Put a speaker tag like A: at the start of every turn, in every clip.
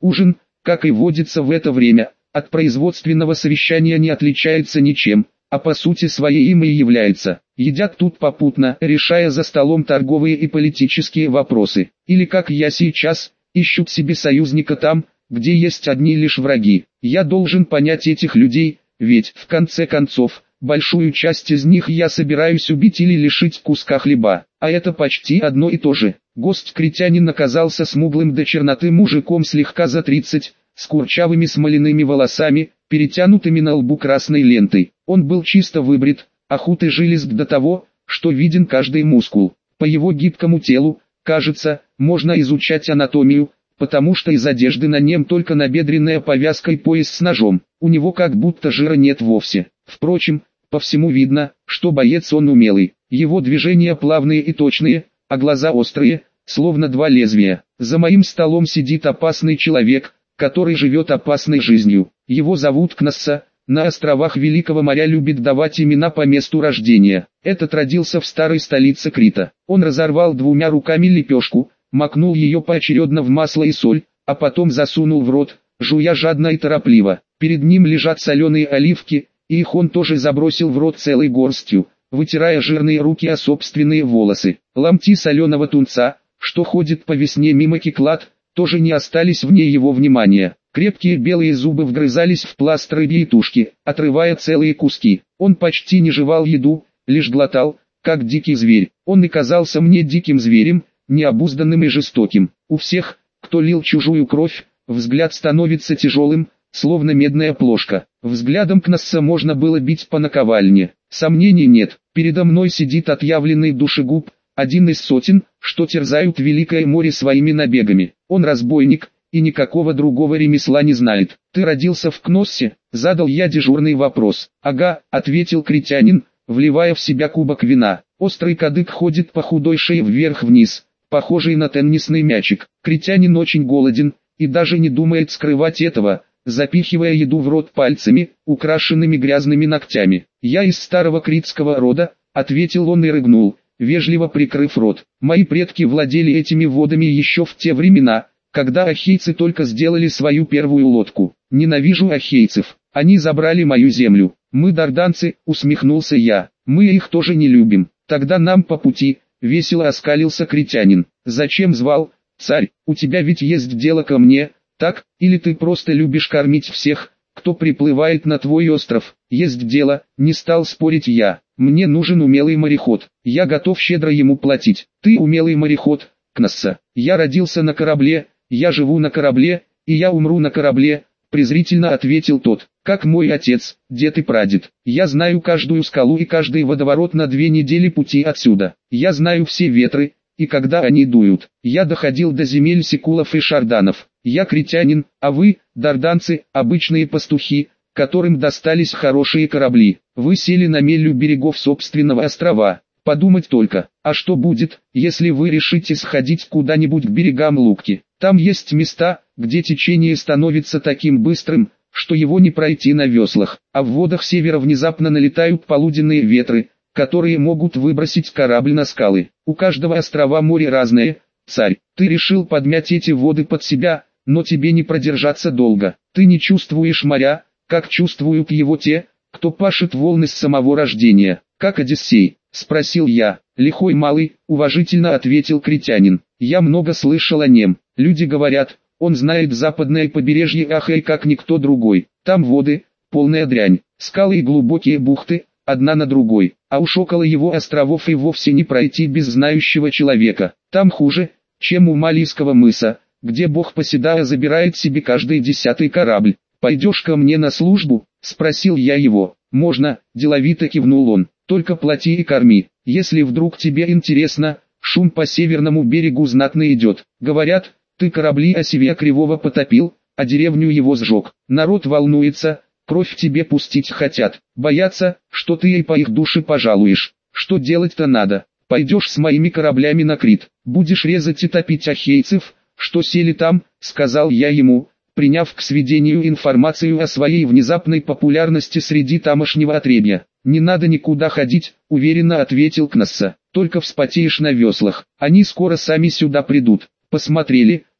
A: Ужин, как и водится в это время, от производственного совещания не отличается ничем, а по сути своей им и является. Едят тут попутно, решая за столом торговые и политические вопросы. Или как я сейчас, ищут себе союзника там, где есть одни лишь враги. Я должен понять этих людей, ведь, в конце концов, большую часть из них я собираюсь убить или лишить куска хлеба. А это почти одно и то же. Гость-критянин оказался смуглым до черноты мужиком слегка за 30, с курчавыми смоляными волосами, перетянутыми на лбу красной лентой. Он был чисто выбрит, а худ и жилист до того, что виден каждый мускул. По его гибкому телу, кажется, можно изучать анатомию, потому что из одежды на нем только набедренная повязка и пояс с ножом. У него как будто жира нет вовсе. Впрочем, по всему видно, что боец он умелый. Его движения плавные и точные, а глаза острые, словно два лезвия. За моим столом сидит опасный человек, который живет опасной жизнью. Его зовут Кнасса. На островах Великого моря любит давать имена по месту рождения. Этот родился в старой столице Крита. Он разорвал двумя руками лепешку, макнул ее поочередно в масло и соль, а потом засунул в рот, жуя жадно и торопливо. Перед ним лежат соленые оливки, и их он тоже забросил в рот целой горстью, вытирая жирные руки о собственные волосы. Ломти соленого тунца, что ходит по весне мимо Киклад, тоже не остались вне его внимания. Крепкие белые зубы вгрызались в пласт рыбьей тушки, отрывая целые куски. Он почти не жевал еду, лишь глотал, как дикий зверь. Он и казался мне диким зверем, необузданным и жестоким. У всех, кто лил чужую кровь, взгляд становится тяжелым, словно медная плошка. Взглядом Кнасса можно было бить по наковальне. Сомнений нет, передо мной сидит отъявленный душегуб, один из сотен, что терзают Великое море своими набегами. Он разбойник, и никакого другого ремесла не знает. «Ты родился в Кноссе?» — задал я дежурный вопрос. «Ага», — ответил критянин, вливая в себя кубок вина. Острый кадык ходит по худой шее вверх-вниз, похожий на теннисный мячик. Критянин очень голоден, и даже не думает скрывать этого, запихивая еду в рот пальцами, украшенными грязными ногтями. «Я из старого критского рода», — ответил он и рыгнул, вежливо прикрыв рот. «Мои предки владели этими водами еще в те времена, когда ахейцы только сделали свою первую лодку. Ненавижу ахейцев, они забрали мою землю. Мы дарданцы», — усмехнулся я, — «мы их тоже не любим. Тогда нам по пути», — весело оскалился критянин. «Зачем звал, царь? У тебя ведь есть дело ко мне, так, или ты просто любишь кормить всех, кто приплывает на твой остров?» «Есть дело», — не стал спорить я. «Мне нужен умелый мореход, я готов щедро ему платить». «Ты умелый мореход, Кнасса? Я родился на корабле, я живу на корабле, и я умру на корабле», — презрительно ответил тот. «Как мой отец, дед и прадед. Я знаю каждую скалу и каждый водоворот на 2 недели пути отсюда. Я знаю все ветры, и когда они дуют. Я доходил до земель секулов и шарданов. Я критянин, а вы, дарданцы, обычные пастухи, которым достались хорошие корабли. Вы сели на мель у берегов собственного острова. Подумать только, а что будет, если вы решите сходить куда-нибудь к берегам Лукки? Там есть места, где течение становится таким быстрым, что его не пройти на веслах, а в водах севера внезапно налетают полуденные ветры, которые могут выбросить корабль на скалы. У каждого острова море разное, царь. Ты решил подмять эти воды под себя, но тебе не продержаться долго. Ты не чувствуешь моря, как чувствуют его те, кто пашет волны с самого рождения. Как Одиссей?» — спросил я. «Лихой малый», — уважительно ответил критянин. «Я много слышал о нем. Люди говорят, он знает западное побережье Ахэй как никто другой. Там воды, полная дрянь, скалы и глубокие бухты, одна на другой. А уж около его островов и вовсе не пройти без знающего человека. Там хуже, чем у Малийского мыса, где бог Поседая забирает себе каждый 10-й корабль. Пойдешь ко мне на службу?» — спросил я его. «Можно», — деловито кивнул он. «Только плати и корми. Если вдруг тебе интересно, шум по северному берегу знатно идет. Говорят, ты корабли Осивия Кривого потопил, а деревню его сжег. Народ волнуется, кровь тебе пустить хотят. Боятся, что ты и по их душе пожалуешь. Что делать-то надо? Пойдешь с моими кораблями на Крит. Будешь резать и топить ахейцев, что сели там», — сказал я ему, приняв к сведению информацию о своей внезапной популярности среди тамошнего отребья. «Не надо никуда ходить», — уверенно ответил Кнасса. «Только вспотеешь на веслах. Они скоро сами сюда придут». Посмотрели,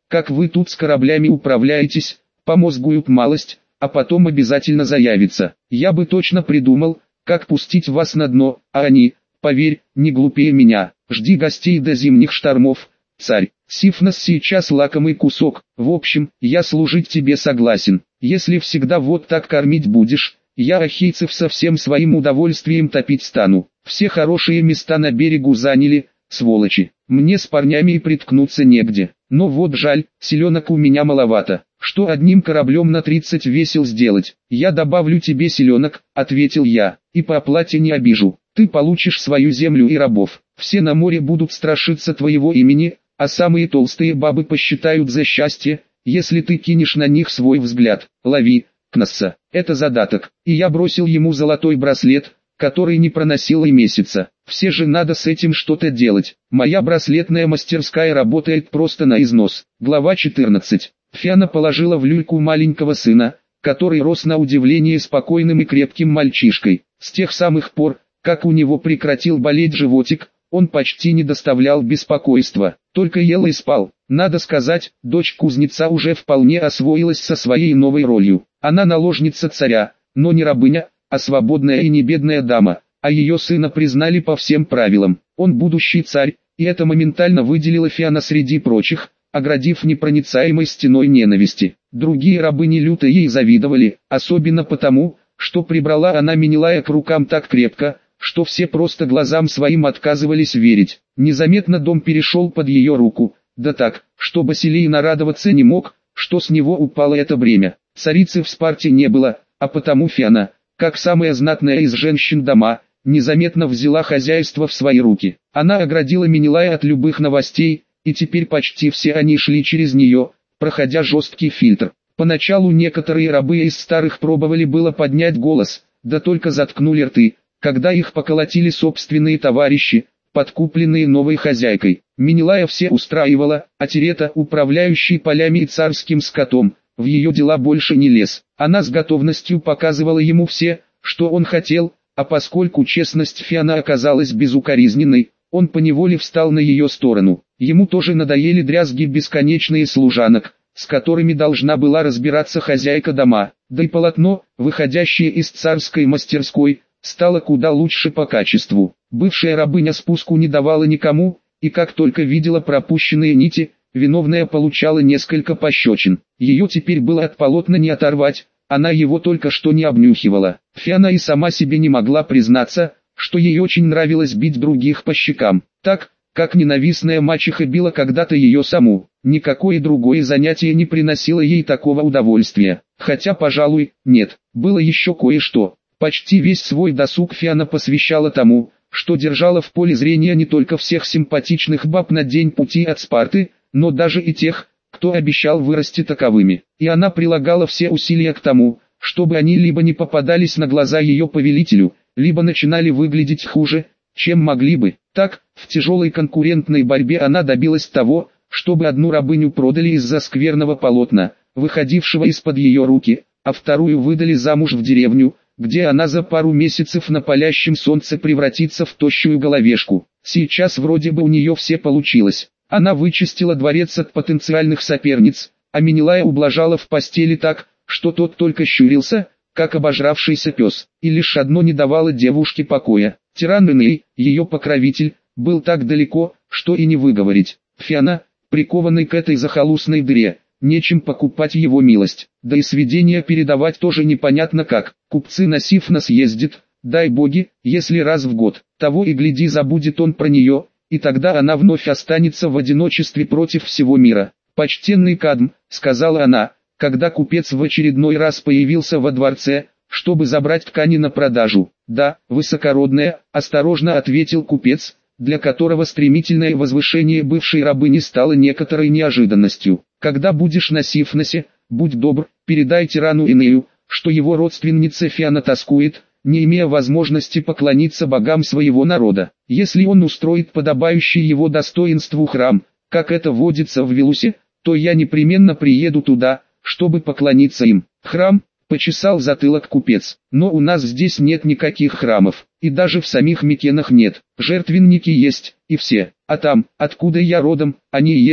A: как вы тут с кораблями управляетесь, помозгуют малость, а потом обязательно заявится. Я бы точно придумал, как пустить вас на дно, а они, поверь, не глупее меня. Жди гостей до зимних штормов, царь. Сифнос сейчас лакомый кусок. В общем, я служить тебе согласен. Если всегда вот так кормить будешь, я ахейцев со всем своим удовольствием топить стану. Все хорошие места на берегу заняли, сволочи. Мне с парнями и приткнуться негде. Но вот жаль, селенок у меня маловато. Что одним кораблем на 30 весел сделать? Я добавлю тебе селенок, ответил я, и по оплате не обижу. Ты получишь свою землю и рабов. Все на море будут страшиться твоего имени, а самые толстые бабы посчитают за счастье, если ты кинешь на них свой взгляд. Лови, Кносса, это задаток. И я бросил ему золотой браслет, который не проносил и месяца. Все же надо с этим что-то делать. Моя браслетная мастерская работает просто на износ. Глава 14. Фиана положила в люльку маленького сына, который рос на удивление спокойным и крепким мальчишкой. С тех самых пор, как у него прекратил болеть животик, он почти не доставлял беспокойства, только ел и спал. Надо сказать, дочь кузнеца уже вполне освоилась со своей новой ролью. Она наложница царя, но не рабыня, а свободная и не бедная дама, а ее сына признали по всем правилам. Он будущий царь, и это моментально выделило Фиана среди прочих, оградив непроницаемой стеной ненависти. Другие рабыни люто ей завидовали, особенно потому, что прибрала она Менелая к рукам так крепко, что все просто глазам своим отказывались верить. Незаметно дом перешел под ее руку, да так, что Басилий нарадоваться не мог, что с него упало это бремя. Царицы в Спарте не было, а потому Фиана, как самая знатная из женщин дома, незаметно взяла хозяйство в свои руки. Она оградила Менелая от любых новостей, и теперь почти все они шли через нее, проходя жесткий фильтр. Поначалу некоторые рабы из старых пробовали было поднять голос, да только заткнули рты, когда их поколотили собственные товарищи, подкупленные новой хозяйкой. Менелая все устраивала, а Терета, управляющий полями и царским скотом, в ее дела больше не лез. Она с готовностью показывала ему все, что он хотел, а поскольку честность Фиана оказалась безукоризненной, он поневоле встал на ее сторону. Ему тоже надоели дрязги бесконечные служанок, с которыми должна была разбираться хозяйка дома, да и полотно, выходящее из царской мастерской, стало куда лучше по качеству. Бывшая рабыня спуску не давала никому, и как только видела пропущенные нити, виновная получала несколько пощечин. Ее теперь было от полотна не оторвать, она его только что не обнюхивала. Фиана и сама себе не могла признаться, что ей очень нравилось бить других по щекам, так, как ненавистная мачеха била когда-то ее саму. Никакое другое занятие не приносило ей такого удовольствия. Хотя, пожалуй, нет, было еще кое-что. Почти весь свой досуг Фиана посвящала тому, что держала в поле зрения не только всех симпатичных баб на день пути от Спарты, но даже и тех, кто обещал вырасти таковыми. И она прилагала все усилия к тому, чтобы они либо не попадались на глаза ее повелителю, либо начинали выглядеть хуже, чем могли бы. Так, в тяжелой конкурентной борьбе она добилась того, чтобы одну рабыню продали из-за скверного полотна, выходившего из-под ее руки, а вторую выдали замуж в деревню, где она за пару месяцев на палящем солнце превратится в тощую головешку. Сейчас вроде бы у нее все получилось. Она вычистила дворец от потенциальных соперниц, а Менелая ублажала в постели так, что тот только щурился, как обожравшийся пес. И лишь одно не давало девушке покоя. Тиран Эней, ее покровитель, был так далеко, что и не выговорить. Фиана, прикованный к этой захолустной дыре, нечем покупать его милость, да и сведения передавать тоже непонятно как. Купцы на Сифнос ездит, дай боги, если раз в год, того и гляди забудет он про нее, и тогда она вновь останется в одиночестве против всего мира. «Почтенный Кадм», — сказала она, когда купец в очередной раз появился во дворце, чтобы забрать ткани на продажу. «Да, высокородная», — осторожно ответил купец, для которого стремительное возвышение бывшей рабыни стало некоторой неожиданностью. «Когда будешь на Сифносе, будь добр, передай тирану Энею, что его родственница Фиана тоскует, не имея возможности поклониться богам своего народа. Если он устроит подобающий его достоинству храм, как это водится в Вилусе, то я непременно приеду туда, чтобы поклониться им». «Храм?» — почесал затылок купец. «Но у нас здесь нет никаких храмов, и даже в самих Микенах нет. Жертвенники есть, и все. А там, откуда я родом, они есть»,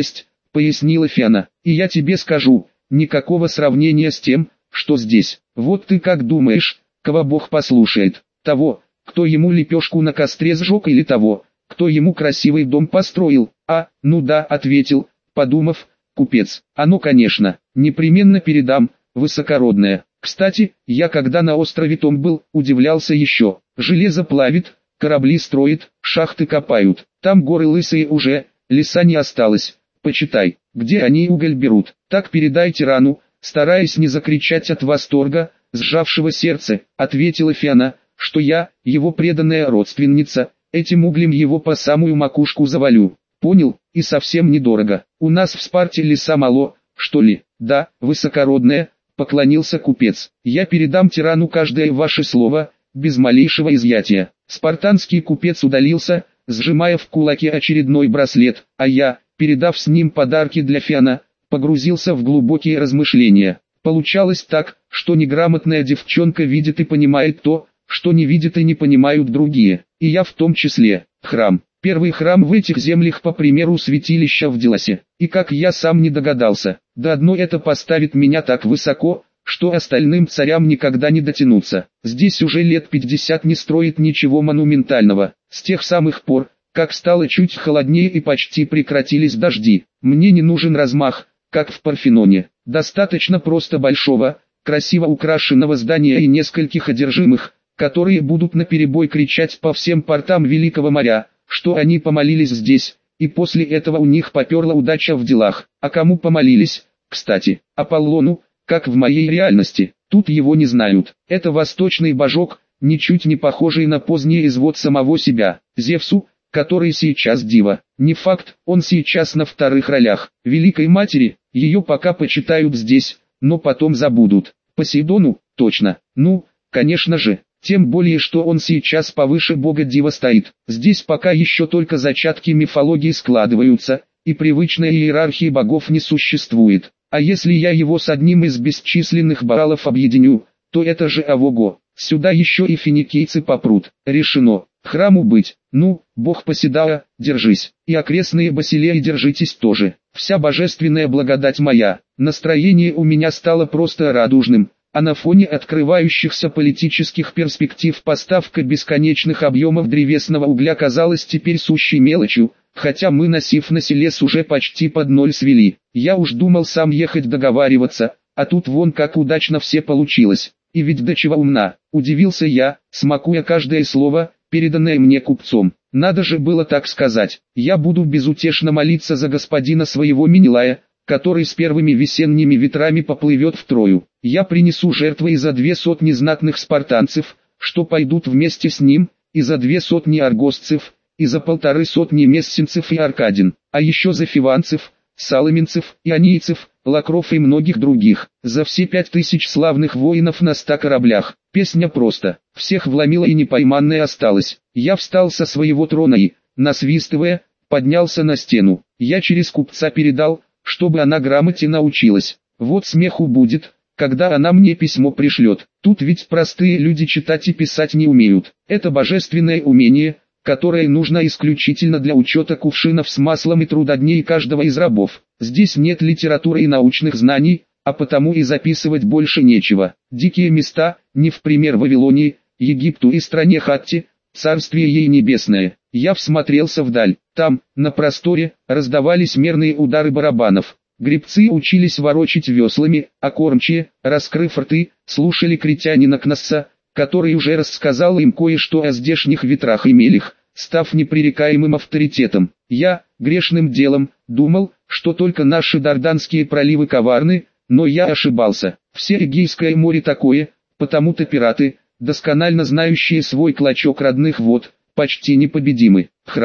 A: пояснила Фиана. И я тебе скажу, никакого сравнения с тем, что здесь. Вот ты как думаешь, кого Бог послушает? Того, кто ему лепешку на костре сжег, или того, кто ему красивый дом построил? Ну да, ответил, подумав, купец. Оно, конечно, непременно передам, высокородное. Кстати, я когда на острове том был, удивлялся еще. Железо плавит, корабли строит, шахты копают. Там горы лысые уже, леса не осталось. Почитай, где они уголь берут. Так передай тирану, стараясь не закричать от восторга, сжавшего сердце, ответила Фиана, что я, его преданная родственница, этим углем его по самую макушку завалю. Понял, и совсем недорого. У нас в Спарте леса мало, что ли? Да, высокородное, поклонился купец. Я передам тирану каждое ваше слово, без малейшего изъятия. Спартанский купец удалился, сжимая в кулаке очередной браслет, а я, передав с ним подарки для Фиана, погрузился в глубокие размышления. Получалось так, что неграмотная девчонка видит и понимает то, что не видят и не понимают другие, и я в том числе. Храм. Первый храм в этих землях по примеру святилища в Делосе, и как я сам не догадался, да одно это поставит меня так высоко, что остальным царям никогда не дотянуться. Здесь уже лет 50 не строит ничего монументального, с тех самых пор, как стало чуть холоднее и почти прекратились дожди. Мне не нужен размах, как в Парфеноне, достаточно просто большого, красиво украшенного здания и нескольких одержимых, которые будут наперебой кричать по всем портам Великого моря, что они помолились здесь, и после этого у них поперла удача в делах. А кому помолились? Кстати, Аполлону, как в моей реальности, тут его не знают. Это восточный божок, ничуть не похожий на поздний извод самого себя. Зевсу, который сейчас дива. Не факт, он сейчас на вторых ролях. Великой матери, ее пока почитают здесь, но потом забудут. Посейдону, точно. Ну, конечно же. Тем более, что он сейчас повыше бога Дива стоит. Здесь пока еще только зачатки мифологии складываются, и привычной иерархии богов не существует. А если я его с одним из бесчисленных Баалов объединю, то это же ого-го. Сюда еще и финикийцы попрут. Решено. Храму быть. Ну, бог Посейдоа, держись. И окрестные Басилеи держитесь тоже. Вся божественная благодать моя. Настроение у меня стало просто радужным. А на фоне открывающихся политических перспектив поставка бесконечных объемов древесного угля казалась теперь сущей мелочью, хотя мы на Сиф-на-Селес уже почти под ноль свели. Я уж думал сам ехать договариваться, а тут вон как удачно все получилось. И ведь до чего умна, удивился я, смакуя каждое слово, переданное мне купцом. Надо же было так сказать. Я буду безутешно молиться за господина своего Менелая, который с первыми весенними ветрами поплывет в Трою. Я принесу жертвы и за 200 знатных спартанцев, что пойдут вместе с ним, и за 200 аргосцев, и за 150 мессинцев и аркадин, а еще за фиванцев, саламинцев, ионийцев, лакров и многих других, за все 5000 славных воинов на 100 кораблях. Песня просто, всех вломила и непойманная осталась. Я встал со своего трона и, насвистывая, поднялся на стену. Я через купца передал, чтобы она грамоте научилась. Вот смеху будет, когда она мне письмо пришлет. Тут ведь простые люди читать и писать не умеют. Это божественное умение, которое нужно исключительно для учета кувшинов с маслом и трудодней каждого из рабов. Здесь нет литературы и научных знаний, а потому и записывать больше нечего. Дикие места, не в пример Вавилонии, Египту и стране Хатти, царствие ей небесное. Я всмотрелся вдаль. Там, на просторе, раздавались мерные удары барабанов. Гребцы учились ворочить веслами, а кормчие, раскрыв рты, слушали критянина Кнасса, который уже рассказал им кое-что о здешних ветрах и мелях, став непререкаемым авторитетом. Я, грешным делом, думал, что только наши Дарданские проливы коварны, но я ошибался. Все Эгейское море такое, потому-то пираты, досконально знающие свой клочок родных вод, почти непобедимы.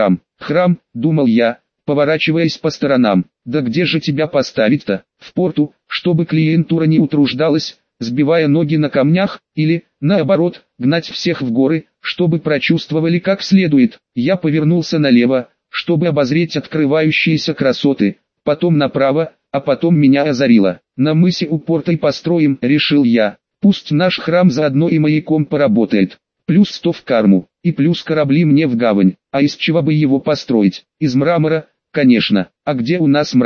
A: Храм, думал я, поворачиваясь по сторонам. Да где же тебя поставить-то? В порту, чтобы клиентура не утруждалась, сбивая ноги на камнях, или, наоборот, гнать всех в горы, чтобы прочувствовали как следует. Я повернулся налево, чтобы обозреть открывающиеся красоты, потом направо, а потом меня озарило. На мысе у порта и построим, решил я. Пусть наш храм заодно и маяком поработает. Плюс 100 в карму, и плюс корабли мне в гавань. А из чего бы его построить? Из мрамора, конечно. А где у нас мрамор?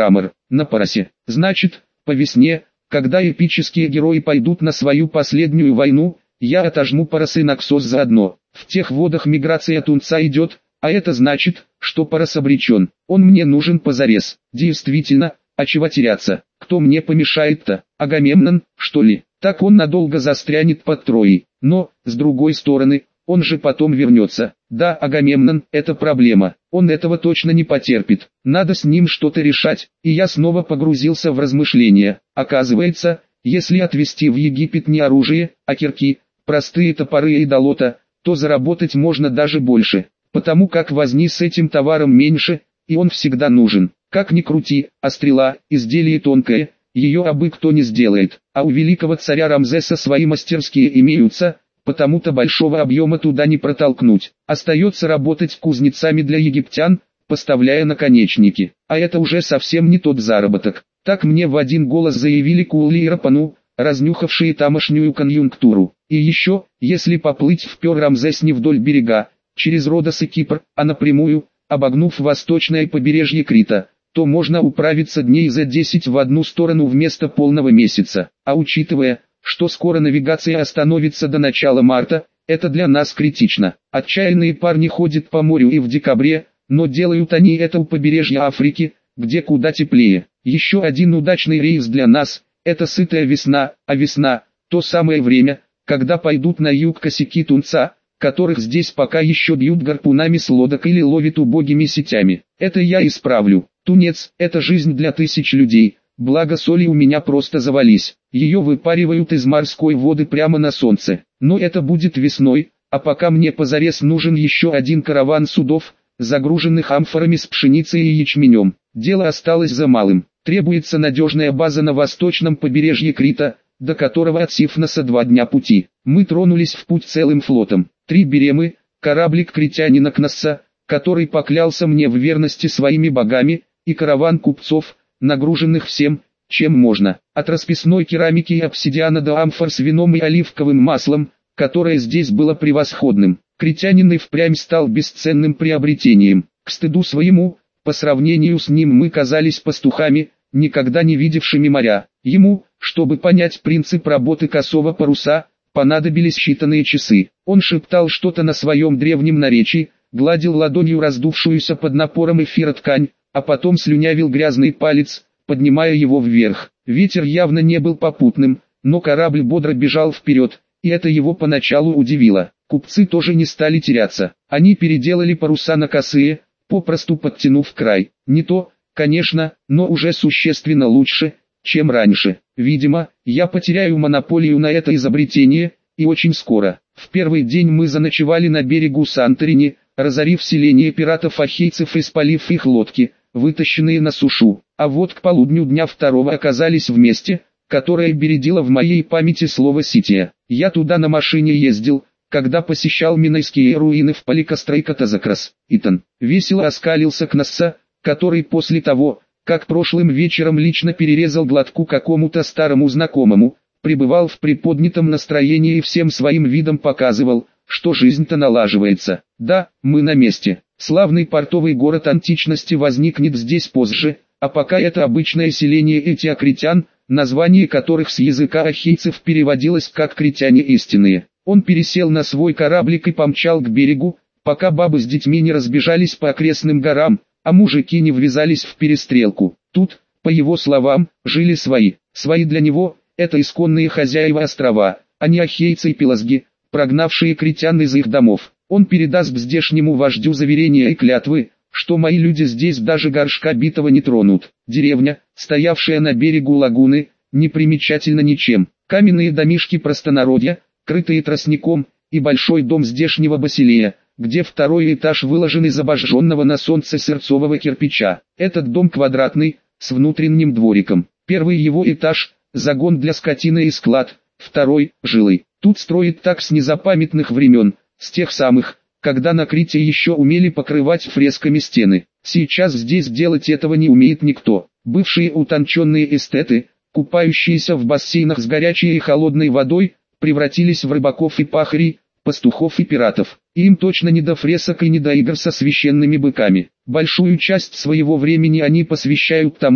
A: на паросе. Значит, по весне, когда эпические герои пойдут на свою последнюю войну, я отожму паросы Наксос заодно. В тех водах миграция тунца идет, а это значит, что парос обречен. Он мне нужен позарез. Действительно, а чего теряться? Кто мне помешает-то? Агамемнон, что ли? Так он надолго застрянет под Троей. Но, с другой стороны, он же потом вернется. Да, Агамемнон – это проблема. Он этого точно не потерпит. Надо с ним что-то решать. И я снова погрузился в размышления. Оказывается, если отвезти в Египет не оружие, а кирки, простые топоры и долота, то заработать можно даже больше. Потому как возни с этим товаром меньше, и он всегда нужен. Как ни крути, а стрела – изделие тонкое, ее абы кто не сделает. А у великого царя Рамзеса свои мастерские имеются, потому-то большого объема туда не протолкнуть. Остается работать кузнецами для египтян, поставляя наконечники. А это уже совсем не тот заработок. Так мне в один голос заявили Кулли и Рапану, разнюхавшие тамошнюю конъюнктуру. И еще, если поплыть в Пер-Рамзес не вдоль берега, через Родос и Кипр, а напрямую, обогнув восточное побережье Крита, то можно управиться дней за 10 в одну сторону вместо полного месяца. А учитывая, что скоро навигация остановится до начала марта, это для нас критично. Отчаянные парни ходят по морю и в декабре, но делают они это у побережья Африки, где куда теплее. Еще один удачный рейс для нас – это сытая весна, а весна – то самое время, когда пойдут на юг косяки тунца, которых здесь пока еще бьют гарпунами с лодок или ловят убогими сетями. Это я исправлю. Тунец – это жизнь для тысяч людей, благо соли у меня просто завались. Ее выпаривают из морской воды прямо на солнце. Но это будет весной, а пока мне позарез нужен еще один караван судов, загруженных амфорами с пшеницей и ячменем. Дело осталось за малым. Требуется надежная база на восточном побережье Крита, до которого от Сифноса 2 дня пути. Мы тронулись в путь целым флотом. 3 беремы, кораблик критянина Кносса, который поклялся мне в верности своими богами, и караван купцов, нагруженных всем, чем можно. От расписной керамики и обсидиана до амфор с вином и оливковым маслом, которое здесь было превосходным. Критянин и впрямь стал бесценным приобретением. К стыду своему, по сравнению с ним мы казались пастухами, никогда не видевшими моря. Ему, чтобы понять принцип работы косого паруса, понадобились считанные часы. Он шептал что-то на своем древнем наречии, гладил ладонью раздувшуюся под напором эфира ткань, а потом слюнявил грязный палец, поднимая его вверх. Ветер явно не был попутным, но корабль бодро бежал вперед, и это его поначалу удивило. Купцы тоже не стали теряться. Они переделали паруса на косые, попросту подтянув край. Не то, конечно, но уже существенно лучше, чем раньше. Видимо, я потеряю монополию на это изобретение, и очень скоро. В первый день мы заночевали на берегу Санторини, разорив селение пиратов-ахейцев и спалив их лодки, вытащенные на сушу. А вот к полудню дня второго оказались в месте, которое бередило в моей памяти слово Сития. Я туда на машине ездил, когда посещал Минойские руины в Поликострейкотазакрас. Итан весело оскалился Кносса, который после того, как прошлым вечером лично перерезал глотку какому-то старому знакомому, пребывал в приподнятом настроении и всем своим видом показывал, что жизнь-то налаживается. Да, мы на месте. Славный портовый город античности возникнет здесь позже, а пока это обычное селение этиокритян, название которых с языка ахейцев переводилось как «критяне истинные». Он пересел на свой кораблик и помчал к берегу, пока бабы с детьми не разбежались по окрестным горам, а мужики не ввязались в перестрелку. Тут, по его словам, жили свои. Свои для него – это исконные хозяева острова, а не ахейцы и пелазги, прогнавшие критян из их домов. Он передаст здешнему вождю заверения и клятвы, что мои люди здесь даже горшка битого не тронут. Деревня, стоявшая на берегу лагуны, не примечательна ничем. Каменные домишки простонародья, крытые тростником, и большой дом здешнего Басилея, где второй этаж выложен из обожженного на солнце сырцового кирпича. Этот дом квадратный, с внутренним двориком. Первый его этаж – загон для скотины и склад, второй – жилый. Тут строят так с незапамятных времен, с тех самых, когда на Крите еще умели покрывать фресками стены. Сейчас здесь делать этого не умеет никто. Бывшие утонченные эстеты, купающиеся в бассейнах с горячей и холодной водой, превратились в рыбаков и пахарей, пастухов и пиратов. Им точно не до фресок и не до игр со священными быками. Большую часть своего времени они посвящают тому,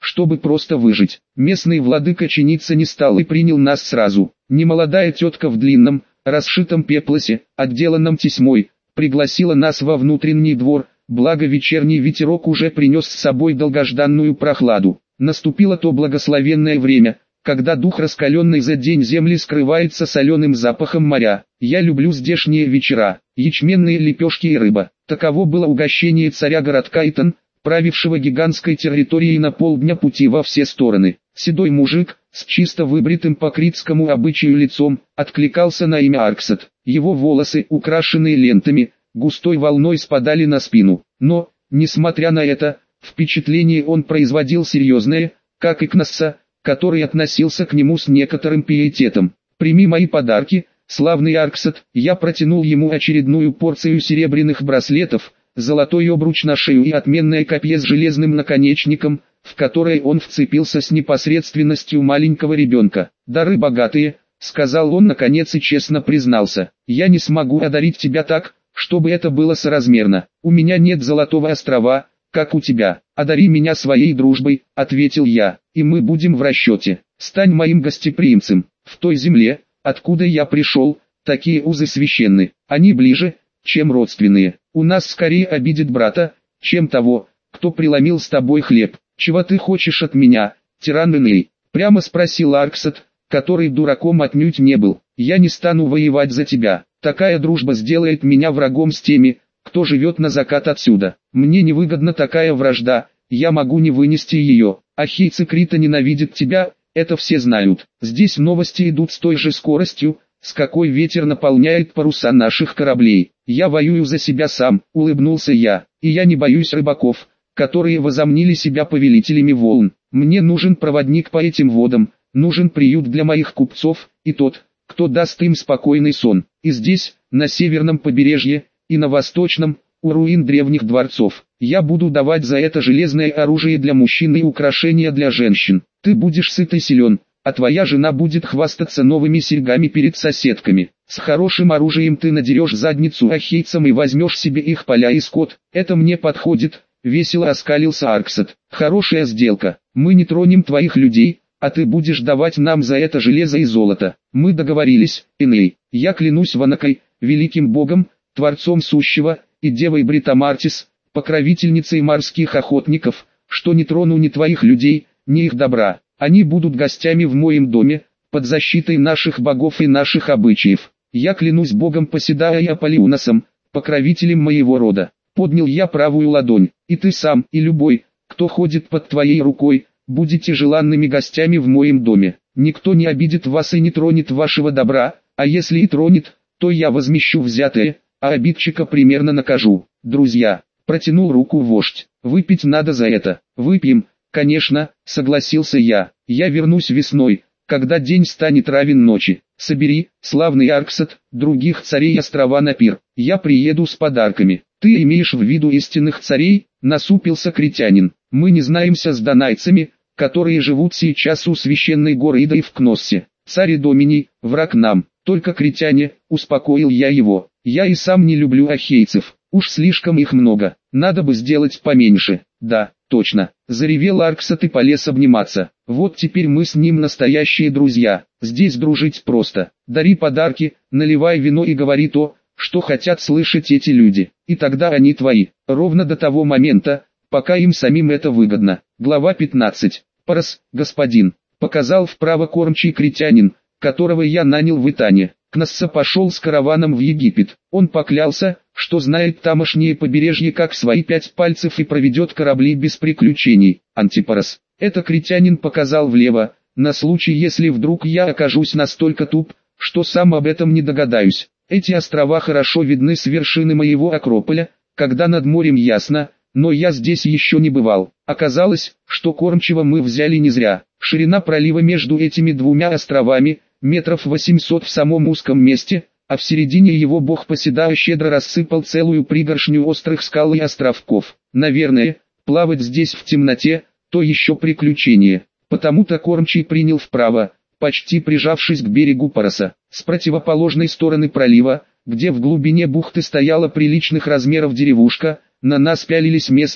A: чтобы просто выжить. Местный владыка чиниться не стал и принял нас сразу. Немолодая тетка в длинном, расшитом пеплосе, отделанном тесьмой, пригласила нас во внутренний двор, благо вечерний ветерок уже принес с собой долгожданную прохладу. Наступило то благословенное время, когда дух раскаленный за день земли скрывается соленым запахом моря. Я люблю здешние вечера, ячменные лепешки и рыба. Таково было угощение царя городка Итан, правившего гигантской территорией на полдня пути во все стороны. Седой мужик, с чисто выбритым по критскому обычаю лицом, откликался на имя Арксет. Его волосы, украшенные лентами, густой волной спадали на спину. Но, несмотря на это, впечатление он производил серьезное, как и Кнасса, который относился к нему с некоторым пиететом. «Прими мои подарки, славный Арксет». Я протянул ему очередную порцию серебряных браслетов, золотой обруч на шею и отменное копье с железным наконечником, в которое он вцепился с непосредственностью маленького ребенка. «Дары богатые», — сказал он наконец и честно признался. «Я не смогу одарить тебя так, чтобы это было соразмерно. У меня нет золотого острова, как у тебя. Одари меня своей дружбой», — ответил я, — «и мы будем в расчете. Стань моим гостеприимцем. В той земле, откуда я пришел, такие узы священны. Они ближе, чем родственные. У нас скорее обидит брата, чем того, кто преломил с тобой хлеб. Чего ты хочешь от меня, тиран Эней?» — прямо спросил Арксет, который дураком отнюдь не был. «Я не стану воевать за тебя. Такая дружба сделает меня врагом с теми, кто живет на закат отсюда. Мне невыгодна такая вражда, я могу не вынести ее. Ахейцы Крита ненавидят тебя, это все знают. Здесь новости идут с той же скоростью, с какой ветер наполняет паруса наших кораблей. Я воюю за себя сам», — улыбнулся я, — «и я не боюсь рыбаков, которые возомнили себя повелителями волн. Мне нужен проводник по этим водам, нужен приют для моих купцов, и тот, кто даст им спокойный сон. И здесь, на северном побережье, и на восточном, у руин древних дворцов, я буду давать за это железное оружие для мужчин и украшения для женщин. Ты будешь сыт и силен, а твоя жена будет хвастаться новыми серьгами перед соседками. С хорошим оружием ты надерешь задницу ахейцам и возьмешь себе их поля и скот. Это мне подходит», — весело оскалился Арксет. «Хорошая сделка. Мы не тронем твоих людей, а ты будешь давать нам за это железо и золото. Мы договорились, Эней. Я клянусь Ванакой, великим богом, Творцом сущего, и девой Бритамартис, покровительницей морских охотников, что не трону ни твоих людей, ни их добра. Они будут гостями в моем доме, под защитой наших богов и наших обычаев. Я клянусь богом Поседая и Аполлионосом, покровителем моего рода». Поднял я правую ладонь. «И ты сам, и любой, кто ходит под твоей рукой, будете желанными гостями в моем доме. Никто не обидит вас и не тронет вашего добра, а если и тронет, то я возмещу взятое, а обидчика примерно накажу. Друзья», — протянул руку вождь, — «выпить надо за это». «Выпьем, конечно», — согласился я. «Я вернусь весной, когда день станет равен ночи. Собери, славный Арксет, других царей острова на пир. Я приеду с подарками». «Ты имеешь в виду истинных царей?» — насупился критянин. «Мы не знаемся с донайцами, которые живут сейчас у священной горы Ида и в Кноссе. Царь Доминий, враг нам, только критяне», — успокоил я его. «Я и сам не люблю ахейцев, уж слишком их много, надо бы сделать поменьше». «Да, точно», — заревел Арксет и полез обниматься. «Вот теперь мы с ним настоящие друзья, здесь дружить просто. Дари подарки, наливай вино и говори то, что хотят слышать эти люди, и тогда они твои, ровно до того момента, пока им самим это выгодно». Глава 15. «Парас, господин», — показал вправо кормчий критянин, которого я нанял в Итане. Кнасса пошел с караваном в Египет. Он поклялся, что знает тамошнее побережье как свои 5 пальцев и проведет корабли без приключений. Антипарас. Это критянин показал влево, на случай если вдруг я окажусь настолько туп, что сам об этом не догадаюсь. Эти острова хорошо видны с вершины моего Акрополя, когда над морем ясно, но я здесь еще не бывал. Оказалось, что кормчего мы взяли не зря. Ширина пролива между этими двумя островами, метров 800 в самом узком месте, а в середине его бог Поседая щедро рассыпал целую пригоршню острых скал и островков. Наверное, плавать здесь в темноте, то еще приключение. Потому-то кормчий принял вправо, почти прижавшись к берегу Параса. С противоположной стороны пролива, где в глубине бухты стояла приличных размеров деревушка, на нас пялились местные,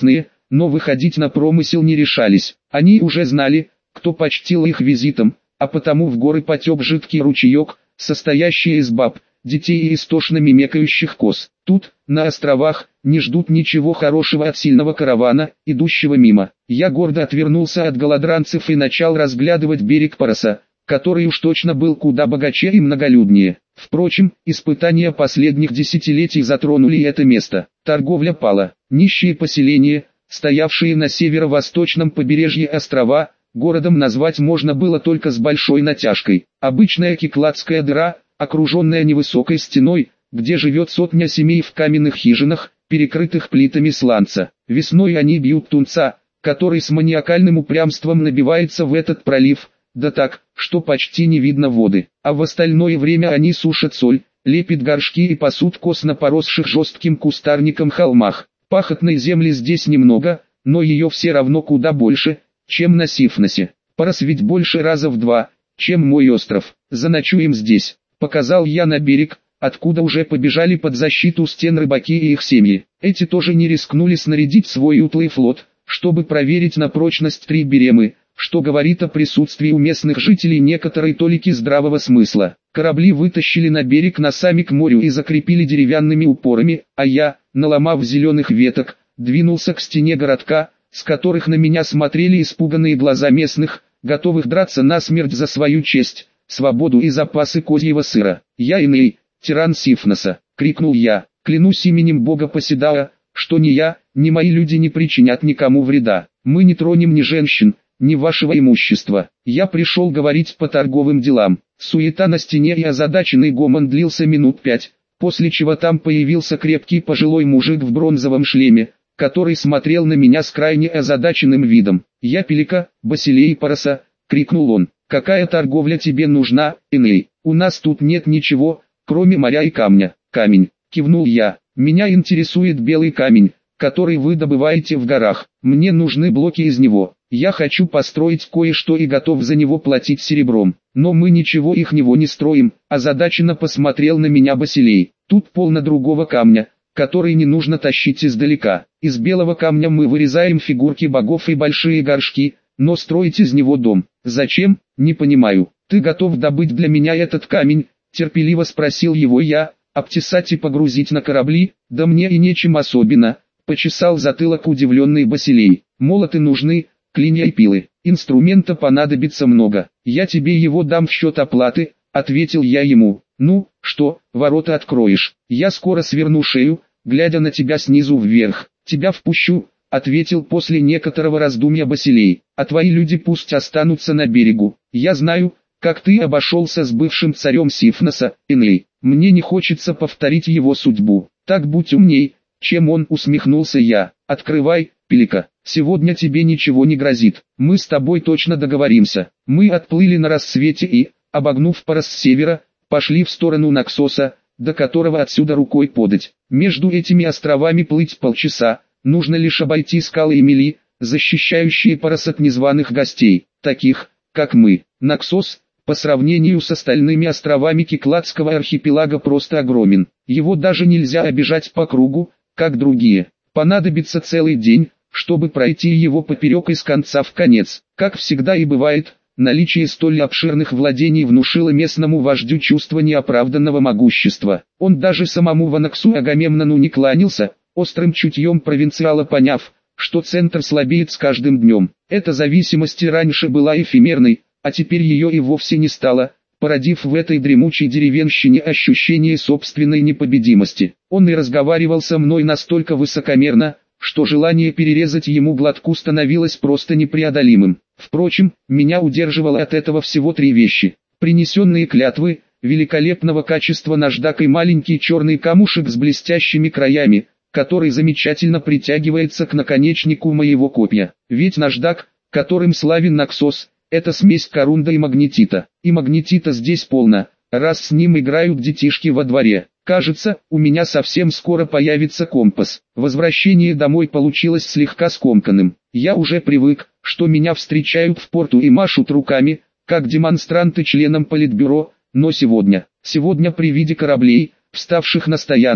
A: но выходить на промысел не решались. Они уже знали, кто почтил их визитом, а потому в горы потек жидкий ручеек, состоящий из баб, детей и истошно мекающих коз. Тут, на островах, не ждут ничего хорошего от сильного каравана, идущего мимо. Я гордо отвернулся от голодранцев и начал разглядывать берег Пароса, который уж точно был куда богаче и многолюднее. Впрочем, испытания последних десятилетий затронули и это место. Торговля пала. Нищие поселения, стоявшие на северо-восточном побережье острова, городом назвать можно было только с большой натяжкой. Обычная кикладская дыра, окруженная невысокой стеной, где живет сотня семей в каменных хижинах, перекрытых плитами сланца. Весной они бьют тунца, который с маниакальным упрямством набивается в этот пролив, да так, что почти не видно воды. А в остальное время они сушат соль, лепят горшки и пасут коз на поросших жестким кустарником холмах. Пахотной земли здесь немного, но ее все равно куда больше, чем на Сифносе. Парос ведь больше раза в 2, чем мой остров. Заночуем здесь. Показал я на берег, откуда уже побежали под защиту стен рыбаки и их семьи. Эти тоже не рискнули снарядить свой утлый флот, чтобы проверить на прочность 3 беремы, что говорит о присутствии у местных жителей некоторой толики здравого смысла. Корабли вытащили на берег носами к морю и закрепили деревянными упорами, а я, наломав зеленых веток, двинулся к стене городка, с которых на меня смотрели испуганные глаза местных, готовых драться насмерть за свою честь, свободу и запасы козьего сыра. «Я Иней, тиран Сифноса!» — крикнул я. «Клянусь именем бога Поседаа, что ни я, ни мои люди не причинят никому вреда. Мы не тронем ни женщин, ни вашего имущества. Я пришел говорить по торговым делам». Суета на стене и озадаченный гомон длился минут 5, после чего там появился крепкий пожилой мужик в бронзовом шлеме, который смотрел на меня с крайне озадаченным видом. «Я Пелика, Басилей Пароса!» — крикнул он. «Какая торговля тебе нужна, Эней? У нас тут нет ничего, кроме моря и камня». «Камень», — кивнул я. «Меня интересует белый камень, который вы добываете в горах. Мне нужны блоки из него. Я хочу построить кое-что и готов за него платить серебром. Но мы ничего ихнего не строим», — озадаченно посмотрел на меня Басилей. «Тут полно другого камня, который не нужно тащить издалека. Из белого камня мы вырезаем фигурки богов и большие горшки, но строить из него дом. Зачем? Не понимаю. Ты готов добыть для меня этот камень?» — терпеливо спросил его я. «Обтесать и погрузить на корабли? Да мне и нечем особенно», — почесал затылок удивленный Басилей. «Молоты нужны, клинья и пилы. Инструмента понадобится много. Я тебе его дам в счет оплаты», — ответил я ему. «Ну, что, ворота откроешь? Я скоро сверну шею, глядя на тебя снизу вверх. Тебя впущу», — ответил после некоторого раздумья Басилей. «А твои люди пусть останутся на берегу. Я знаю, как ты обошелся с бывшим царем Сифноса, Эней. Мне не хочется повторить его судьбу. Так будь умней, чем он», — усмехнулся я. «Открывай, Пелика, сегодня тебе ничего не грозит. Мы с тобой точно договоримся». Мы отплыли на рассвете и, обогнув Парос с севера, пошли в сторону Наксоса, до которого отсюда рукой подать. Между этими островами плыть полчаса, нужно лишь обойти скалы и мели, защищающие Парос от незваных гостей, таких, как мы. Наксос, по сравнению с остальными островами Кикладского архипелага, просто огромен. Его даже нельзя обижать по кругу, как другие. Понадобится целый день, чтобы пройти его поперек из конца в конец. Как всегда и бывает, наличие столь обширных владений внушило местному вождю чувство неоправданного могущества. Он даже самому Ванаксу Агамемнону не кланялся, острым чутьем провинциала поняв, что центр слабеет с каждым днем. Эта зависимость раньше была эфемерной, а теперь ее и вовсе не стало, породив в этой дремучей деревенщине ощущение собственной непобедимости. Он и разговаривал со мной настолько высокомерно, что желание перерезать ему глотку становилось просто непреодолимым. Впрочем, меня удерживало от этого всего 3 вещи. Принесенные клятвы, великолепного качества наждак и маленький черный камушек с блестящими краями, который замечательно притягивается к наконечнику моего копья. Ведь наждак, которым славен Наксос, это смесь корунда и магнетита. И магнетита здесь полно, раз с ним играют детишки во дворе. Кажется, у меня совсем скоро появится компас. Возвращение домой получилось слегка скомканным. Я уже привык, что меня встречают в порту и машут руками, как демонстранты членам политбюро, но сегодня при виде кораблей, вставших на стоянку,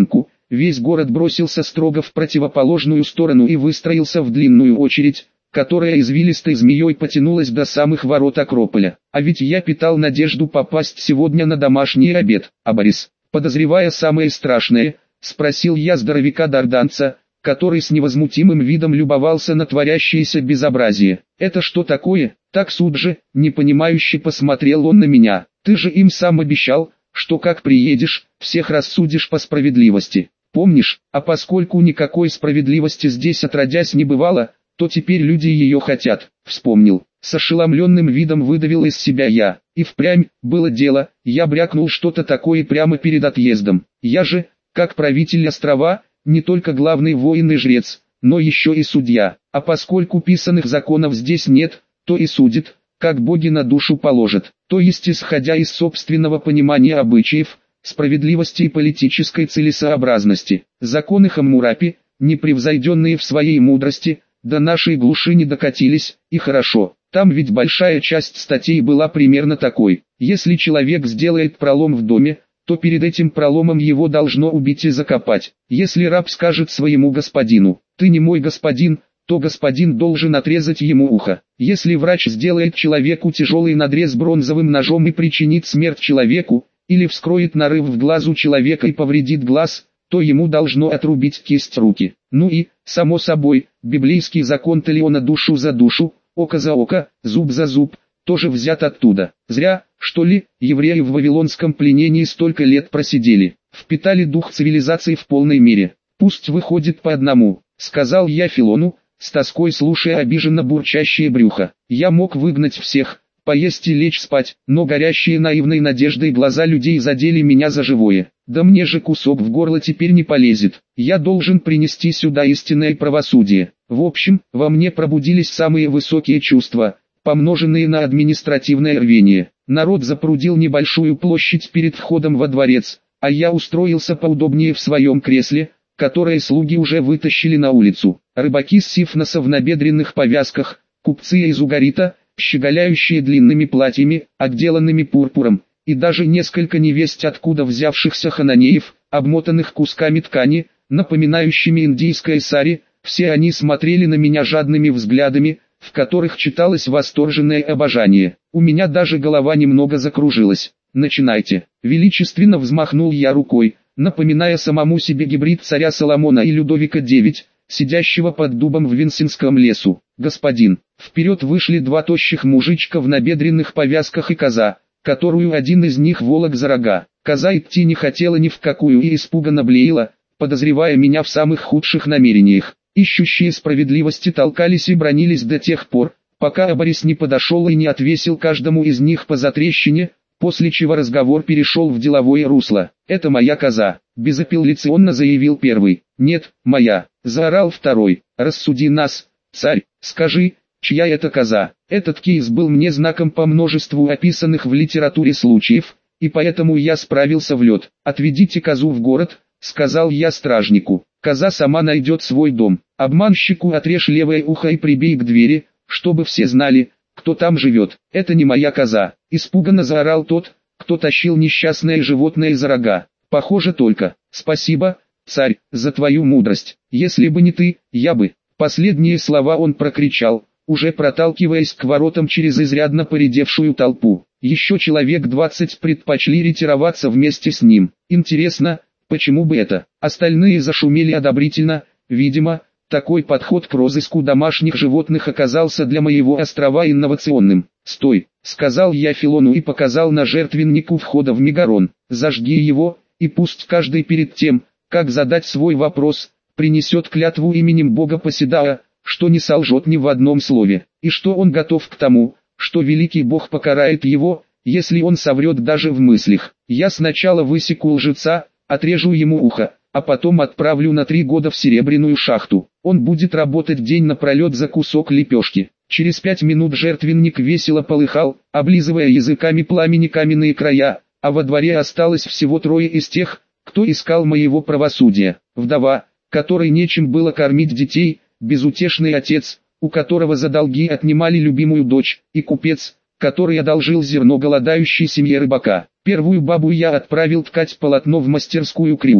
A: весь город бросился строго в противоположную сторону и выстроился в длинную очередь, которая извилистой змеей потянулась до самых ворот Акрополя. А ведь я питал надежду попасть сегодня на домашний обед. А Борис, подозревая самое страшное, спросил я здоровяка-дарданца, который с невозмутимым видом любовался на творящееся безобразие. «Это что такое? Так суд же», непонимающе посмотрел он на меня. «Ты же им сам обещал, что как приедешь, всех рассудишь по справедливости. Помнишь? А поскольку никакой справедливости здесь отродясь не бывало, то теперь люди ее хотят». Вспомнил. С ошеломленным видом выдавил из себя я. И впрямь, было дело, я брякнул что-то такое прямо перед отъездом. Я же, как правитель острова, не только главный воин и жрец, но еще и судья. А поскольку писанных законов здесь нет, то и судит, как боги на душу положат. То есть исходя из собственного понимания обычаев, справедливости и политической целесообразности. Законы Хаммурапи, непревзойденные в своей мудрости, до нашей глуши не докатились, и хорошо. Там ведь большая часть статей была примерно такой. Если человек сделает пролом в доме, то перед этим проломом его должно убить и закопать. Если раб скажет своему господину: «Ты не мой господин», то господин должен отрезать ему ухо. Если врач сделает человеку тяжелый надрез бронзовым ножом и причинит смерть человеку, или вскроет нарыв в глазу человека и повредит глаз, то ему должно отрубить кисть руки. Ну и, само собой, библейский закон Талиона душу за душу, око за око, зуб за зуб, тоже взят оттуда. Зря, что ли, евреи в вавилонском пленении столько лет просидели, впитали дух цивилизации в полной мере. «Пусть выходит по одному», — сказал я Филону, с тоской слушая обиженно бурчащее брюхо. Я мог выгнать всех, поесть и лечь спать, но горящие наивной надеждой глаза людей задели меня за живое. Да мне же кусок в горло теперь не полезет. Я должен принести сюда истинное правосудие. В общем, во мне пробудились самые высокие чувства, помноженные на административное рвение. Народ запрудил небольшую площадь перед входом во дворец, а я устроился поудобнее в своем кресле, которое слуги уже вытащили на улицу. Рыбаки с Сифноса в набедренных повязках, купцы из Угарита, щеголяющие длинными платьями, отделанными пурпуром, и даже несколько невесть откуда взявшихся хананеев, обмотанных кусками ткани, напоминающими индийское сари, все они смотрели на меня жадными взглядами, в которых читалось восторженное обожание. У меня даже голова немного закружилась. «Начинайте», — величественно взмахнул я рукой, напоминая самому себе гибрид царя Соломона и Людовика IX, сидящего под дубом в Винсенском лесу. «Господин». Вперед вышли два тощих мужичка в набедренных повязках и коза, которую один из них волок за рога. Коза идти не хотела ни в какую и испуганно блеяла, подозревая меня в самых худших намерениях. Ищущие справедливости толкались и бранились до тех пор, пока Борис не подошел и не отвесил каждому из них по затрещине, после чего разговор перешел в деловое русло. «Это моя коза», — безапелляционно заявил первый. «Нет, моя», — заорал второй. «Рассуди нас, царь, скажи, чья это коза?» Этот кейс был мне знаком по множеству описанных в литературе случаев, и поэтому я справился в лед. «Отведите козу в город», — сказал я стражнику. «Коза сама найдет свой дом. Обманщику отрежь левое ухо и прибей к двери, чтобы все знали, кто там живет». «Это не моя коза», — испуганно заорал тот, кто тащил несчастное животное за рога. «Похоже только. Спасибо, царь, за твою мудрость. Если бы не ты, я бы...» Последние слова он прокричал, уже проталкиваясь к воротам через изрядно поредевшую толпу. Еще человек 20 предпочли ретироваться вместе с ним. Интересно, почему бы это? Остальные зашумели одобрительно. Видимо, такой подход к розыску домашних животных оказался для моего острова инновационным. «Стой», — сказал я Филону и показал на жертвенник у входа в Мегарон. «Зажги его, и пусть каждый перед тем, как задать свой вопрос, принесет клятву именем бога Поседаа, что не солжет ни в одном слове, и что он готов к тому, что великий бог покарает его, если он соврет даже в мыслях. Я сначала высеку лжеца, отрежу ему ухо, а потом отправлю на 3 года в серебряную шахту. Он будет работать день напролет за кусок лепешки». Через 5 минут жертвенник весело полыхал, облизывая языками пламени каменные края, а во дворе осталось всего 3 из тех, кто искал моего правосудия. Вдова, которой нечем было кормить детей, безутешный отец, у которого за долги отнимали любимую дочь, и купец, который одолжил зерно голодающей семье рыбака. Первую бабу я отправил ткать полотно в мастерскую Криусы,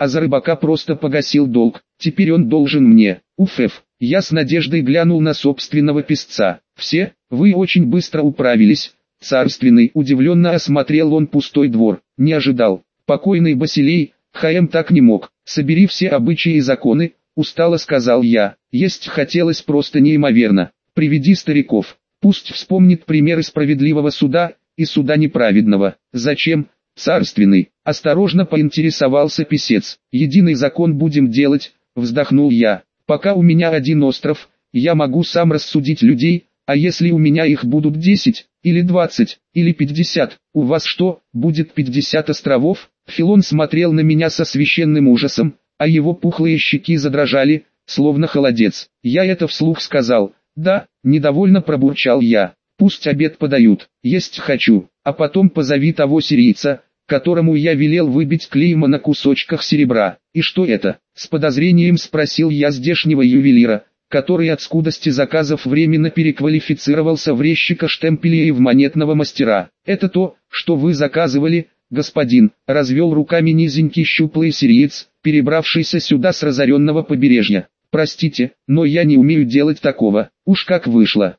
A: а за рыбака просто погасил долг, теперь он должен мне. Уф. Я с надеждой глянул на собственного писца. Все, вы очень быстро управились. Царственный, удивленно осмотрел он пустой двор. Не ожидал. Покойный Басилей, ХМ так не мог. Собери все обычаи и законы, устало сказал я. Есть хотелось просто неимоверно. Приведи стариков. Пусть вспомнит примеры справедливого суда и суда неправедного. Зачем? Царственный. Осторожно поинтересовался писец. Единый закон будем делать, вздохнул я. Пока у меня один остров, я могу сам рассудить людей, а если у меня их будут 10, или 20, или 50, у вас что, будет 50 островов? Филон смотрел на меня со священным ужасом, а его пухлые щеки задрожали, словно холодец. Я это вслух сказал. Да, недовольно пробурчал я. Пусть обед подают, есть хочу, а потом позови того сирийца, которому я велел выбить клейма на кусочках серебра. И что это? С подозрением спросил я здешнего ювелира, который от скудости заказов временно переквалифицировался в резчика штемпелей и в монетного мастера. Это то, что вы заказывали, господин, развел руками низенький щуплый сириец, перебравшийся сюда с разоренного побережья. Простите, но я не умею делать такого. Уж как вышло.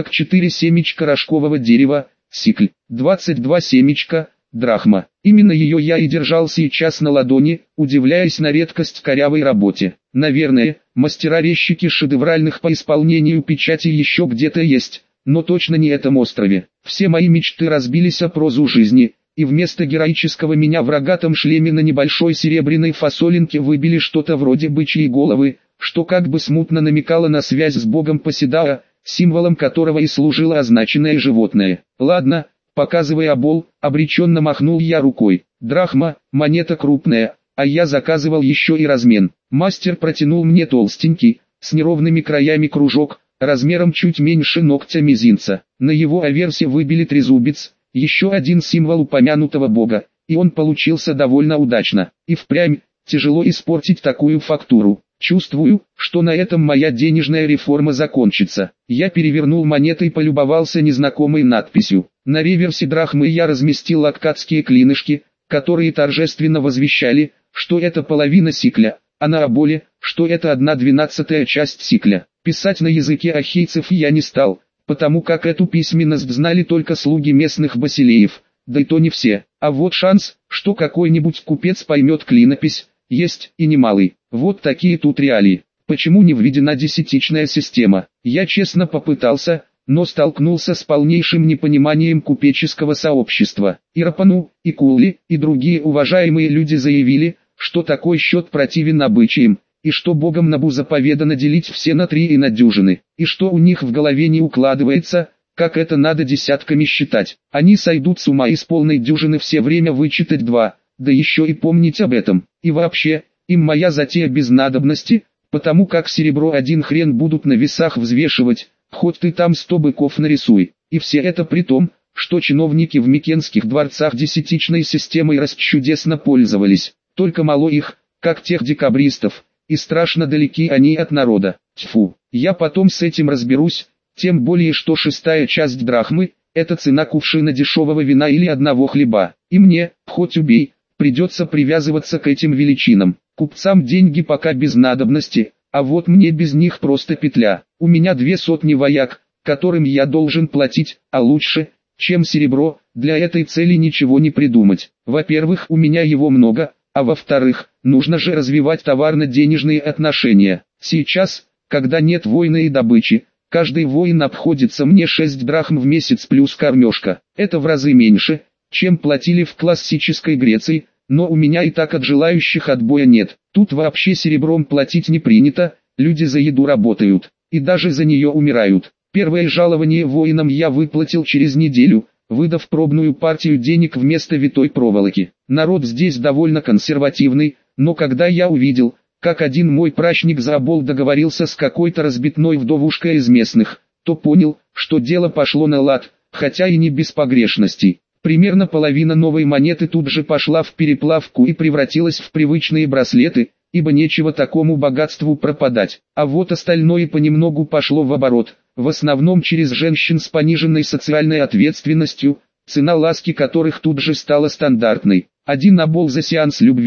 A: 44 семечка рожкового дерева, сикль, 22 семечка, драхма. Именно ее я и держал сейчас на ладони, удивляясь на редкость корявой работе. Наверное, мастера-резчики шедевральных по исполнению печати еще где-то есть, но точно не этом острове. Все мои мечты разбились о прозу жизни, и вместо героического меня в рогатом шлеме на небольшой серебряной фасолинке выбили что-то вроде бычьей головы, что как бы смутно намекало на связь с богом Посейдаа, символом которого и служило означенное животное. Ладно, показывай обол, обреченно махнул я рукой. Драхма, монета крупная, а я заказывал еще и размен. Мастер протянул мне толстенький, с неровными краями кружок, размером чуть меньше ногтя мизинца. На его аверсе выбили трезубец, еще один символ упомянутого бога, и он получился довольно удачно. И впрямь, тяжело испортить такую фактуру. Чувствую, что на этом моя денежная реформа закончится. Я перевернул монеты и полюбовался незнакомой надписью. На реверсе драхмы я разместил аккадские клинышки, которые торжественно возвещали, что это половина сикля, а на оболе, что это 1/12 часть сикля. Писать на языке ахейцев я не стал, потому как эту письменность знали только слуги местных басилеев, да и то не все. А вот шанс, что какой-нибудь купец поймет клинопись, есть и немалый. Вот такие тут реалии. Почему не введена десятичная система? Я честно попытался, но столкнулся с полнейшим непониманием купеческого сообщества. И Рапану, и Кулли, и другие уважаемые люди заявили, что такой счет противен обычаям, и что богам Набу заповедано делить все на 3 и на дюжины, и что у них в голове не укладывается, как это надо десятками считать. Они сойдут с ума из полной дюжины все время вычитать 2, да еще и помнить об этом. И вообще, им моя затея без надобности, потому как серебро один хрен будут на весах взвешивать, хоть ты там 100 быков нарисуй. И все это при том, что чиновники в микенских дворцах десятичной системой расчудесно пользовались. Только мало их, как тех декабристов, и страшно далеки они от народа. Тьфу, я потом с этим разберусь, тем более что 6-я часть драхмы – это цена кувшина дешевого вина или одного хлеба. И мне, хоть убей, придется привязываться к этим величинам. Купцам деньги пока без надобности, а вот мне без них просто петля. У меня 200 вояк, которым я должен платить, а лучше, чем серебро, для этой цели ничего не придумать. Во-первых, у меня его много, а во-вторых, нужно же развивать товарно-денежные отношения. Сейчас, когда нет войны и добычи, каждый воин обходится мне 6 драхм в месяц плюс кормежка. Это в разы меньше, чем платили в классической Греции, но у меня и так от желающих отбоя нет. Тут вообще серебром платить не принято, люди за еду работают, и даже за нее умирают. Первое жалование воинам я выплатил через неделю, выдав пробную партию денег вместо витой проволоки. Народ здесь довольно консервативный, но когда я увидел, как один мой прачник за обол договорился с какой-то разбитной вдовушкой из местных, то понял, что дело пошло на лад, хотя и не без погрешностей. Примерно половина новой монеты тут же пошла в переплавку и превратилась в привычные браслеты, ибо нечего такому богатству пропадать. А вот остальное понемногу пошло в оборот, в основном через женщин с пониженной социальной ответственностью, цена ласки которых тут же стала стандартной. 1 обол за сеанс любви,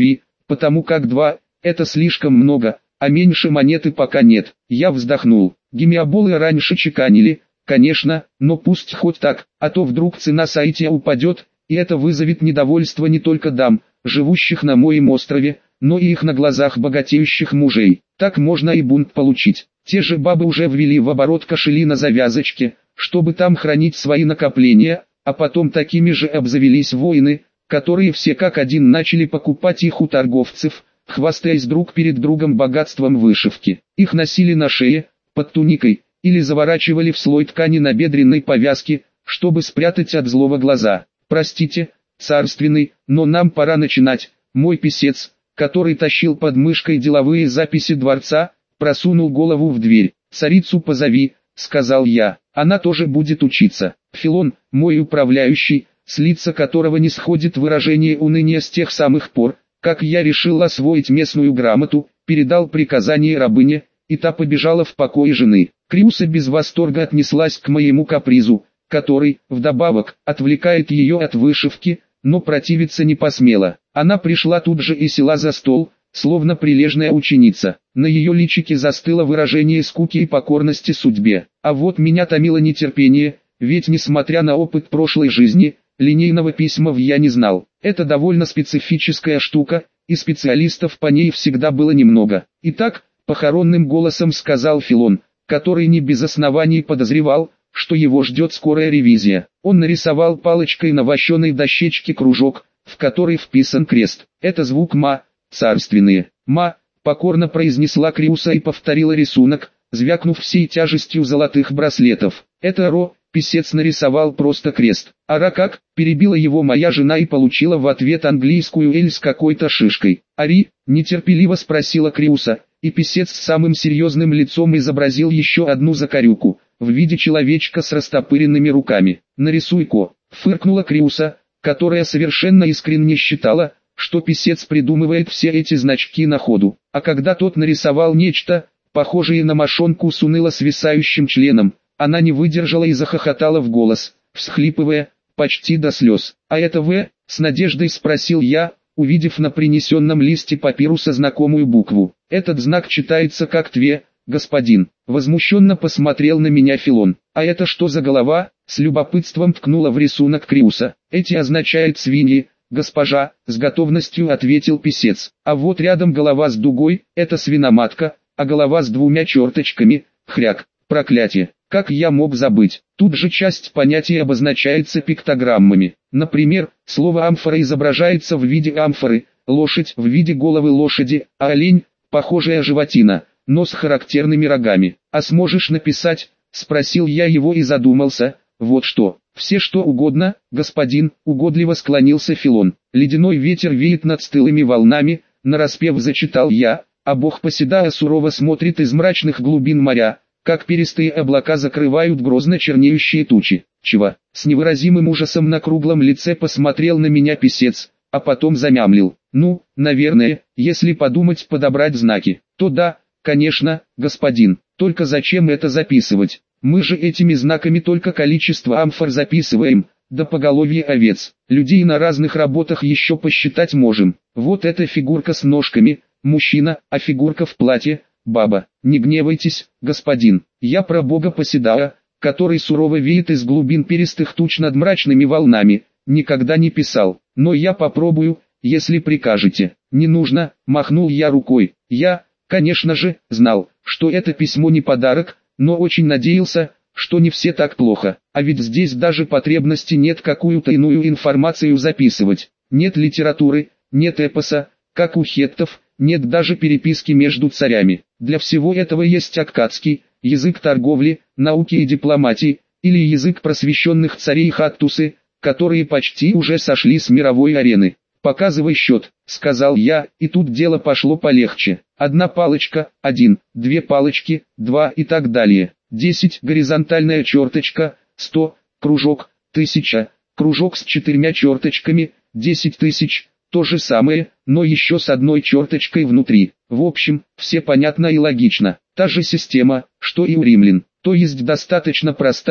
A: потому как 2 – это слишком много, а меньше монеты пока нет. Я вздохнул. Гемиаболы раньше чеканили, конечно, но пусть хоть так, а то вдруг цена сайтия упадет, и это вызовет недовольство не только дам, живущих на моем острове, но и их на глазах богатеющих мужей. Так можно и бунт получить. Те же бабы уже ввели в оборот кошели на завязочке, чтобы там хранить свои накопления, а потом такими же обзавелись воины, которые все как один начали покупать их у торговцев, хвастаясь друг перед другом богатством вышивки. Их носили на шее, под туникой, или заворачивали в слой ткани на бедренной повязке, чтобы спрятать от злого глаза. «Простите, царственный, но нам пора начинать». Мой писец, который тащил под мышкой деловые записи дворца, просунул голову в дверь. «Царицу позови», — сказал я, — «она тоже будет учиться». Филон, мой управляющий, с лица которого не сходит выражение уныния с тех самых пор, как я решил освоить местную грамоту, передал приказание рабыне, и та побежала в покой жены. Криуса без восторга отнеслась к моему капризу, который, вдобавок, отвлекает ее от вышивки, но противиться не посмела. Она пришла тут же и села за стол, словно прилежная ученица. На ее личике застыло выражение скуки и покорности судьбе. А вот меня томило нетерпение, ведь несмотря на опыт прошлой жизни, линейного письма я не знал. Это довольно специфическая штука, и специалистов по ней всегда было немного. Итак, похоронным голосом сказал Филон, который не без оснований подозревал, что его ждет скорая ревизия. Он нарисовал палочкой на вощеной дощечке кружок, в который вписан крест. Это звук «ма», царственные. «Ма», покорно произнесла Криуса и повторила рисунок, звякнув всей тяжестью золотых браслетов. Это «ро», писец нарисовал просто крест. «Ара как?» – перебила его моя жена и получила в ответ английскую «эль» с какой-то шишкой. «Ари?» – нетерпеливо спросила Криуса, и писец с самым серьезным лицом изобразил еще одну закорюку, в виде человечка с растопыренными руками. «Нарисуй-ко», – фыркнула Криуса, которая совершенно искренне считала, что писец придумывает все эти значки на ходу. А когда тот нарисовал нечто, похожее на мошонку с уныло свисающим членом, она не выдержала и захохотала в голос, всхлипывая, почти до слез. «А это «В»?» – с надеждой спросил я, увидев на принесенном листе папируса знакомую букву. «Этот знак читается как «Тве», господин». Возмущенно посмотрел на меня Филон. «А это что за голова?» – с любопытством ткнула в рисунок Криуса. «Эти означают свиньи, госпожа», – с готовностью ответил писец. «А вот рядом голова с дугой – это свиноматка, а голова с двумя черточками – хряк. Проклятие. Как я мог забыть?» Тут же часть понятия обозначается пиктограммами. Например, слово «амфора» изображается в виде амфоры, лошадь в виде головы лошади, а олень – похожая животина, но с характерными рогами. «А сможешь написать?» – спросил я его и задумался. «Вот что, все что угодно, господин», – угодливо склонился Филон. «Ледяной ветер веет над стылыми волнами», – нараспев зачитал я, а бог Поседая сурово смотрит из мрачных глубин моря, как перистые облака закрывают грозно чернеющие тучи. «Чего?» – с невыразимым ужасом на круглом лице посмотрел на меня писец, а потом замямлил. «Ну, наверное, если подумать подобрать знаки, то да, конечно, господин, только зачем это записывать? Мы же этими знаками только количество амфор записываем, да поголовье овец. Людей на разных работах еще посчитать можем. Вот эта фигурка с ножками, мужчина, а фигурка в платье, баба. Не гневайтесь, господин, я про бога Поседая, который сурово веет из глубин перистых туч над мрачными волнами, никогда не писал, но я попробую, если прикажете». «Не нужно», махнул я рукой. Я, конечно же, знал, что это письмо не подарок, но очень надеялся, что не все так плохо, а ведь здесь даже потребности нет какую-то иную информацию записывать. Нет литературы, нет эпоса, как у хеттов, нет даже переписки между царями. Для всего этого есть аккадский, язык торговли, науки и дипломатии, или язык просвещенных царей Хаттусы, которые почти уже сошли с мировой арены. «Показывай счет», — сказал я, и тут дело пошло полегче. 1 палочка, 1, 2 палочки, 2 и так далее. 10 горизонтальная черточка, 100, кружок, 1000, кружок с 4 черточками, 10 тысяч, то же самое, но еще с одной черточкой внутри. В общем, все понятно и логично. Та же система, что и у римлян, то есть достаточно простая,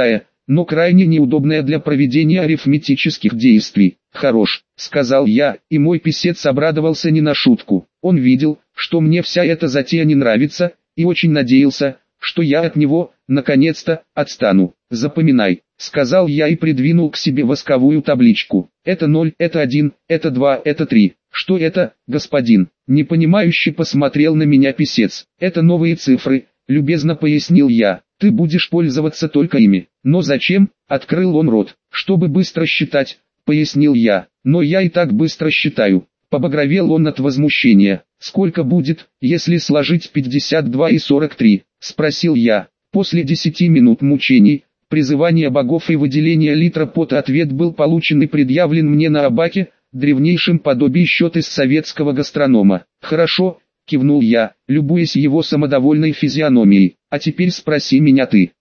A: но крайне неудобная для проведения арифметических действий. «Хорош», — сказал я, и мой писец обрадовался не на шутку. Он видел, что мне вся эта затея не нравится, и очень надеялся, что я от него, наконец-то, отстану. «Запоминай», — сказал я и придвинул к себе восковую табличку. «Это 0, это 1, это 2, это 3. «Что это, господин?» — непонимающе посмотрел на меня писец. «Это новые цифры», — любезно пояснил я. «Ты будешь пользоваться только ими». «Но зачем?» — открыл он рот. «Чтобы быстро считать», — пояснил я. «Но я и так быстро считаю». Побагровел он от возмущения. «Сколько будет, если сложить 52 и 43?» — спросил я. После 10 минут мучений, призывания богов и выделения литра пота ответ был получен и предъявлен мне на абаке, древнейшем подобии счет из советского гастронома. «Хорошо», — кивнул я, любуясь его самодовольной физиономией. «А теперь спроси меня ты».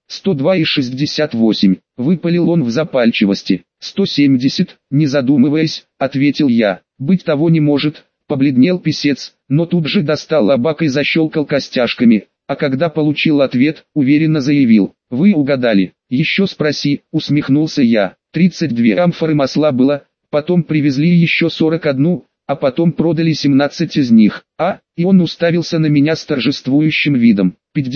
A: 102,68, выпалил он в запальчивости. 170, не задумываясь, ответил я. «Быть того не может», — побледнел писец, но тут же достал абак и защелкал костяшками, а когда получил ответ, уверенно заявил. «Вы угадали». «Еще спроси», — усмехнулся я. 32 амфоры масла было, потом привезли еще 41, а потом продали 17 из них. И он уставился на меня с торжествующим видом.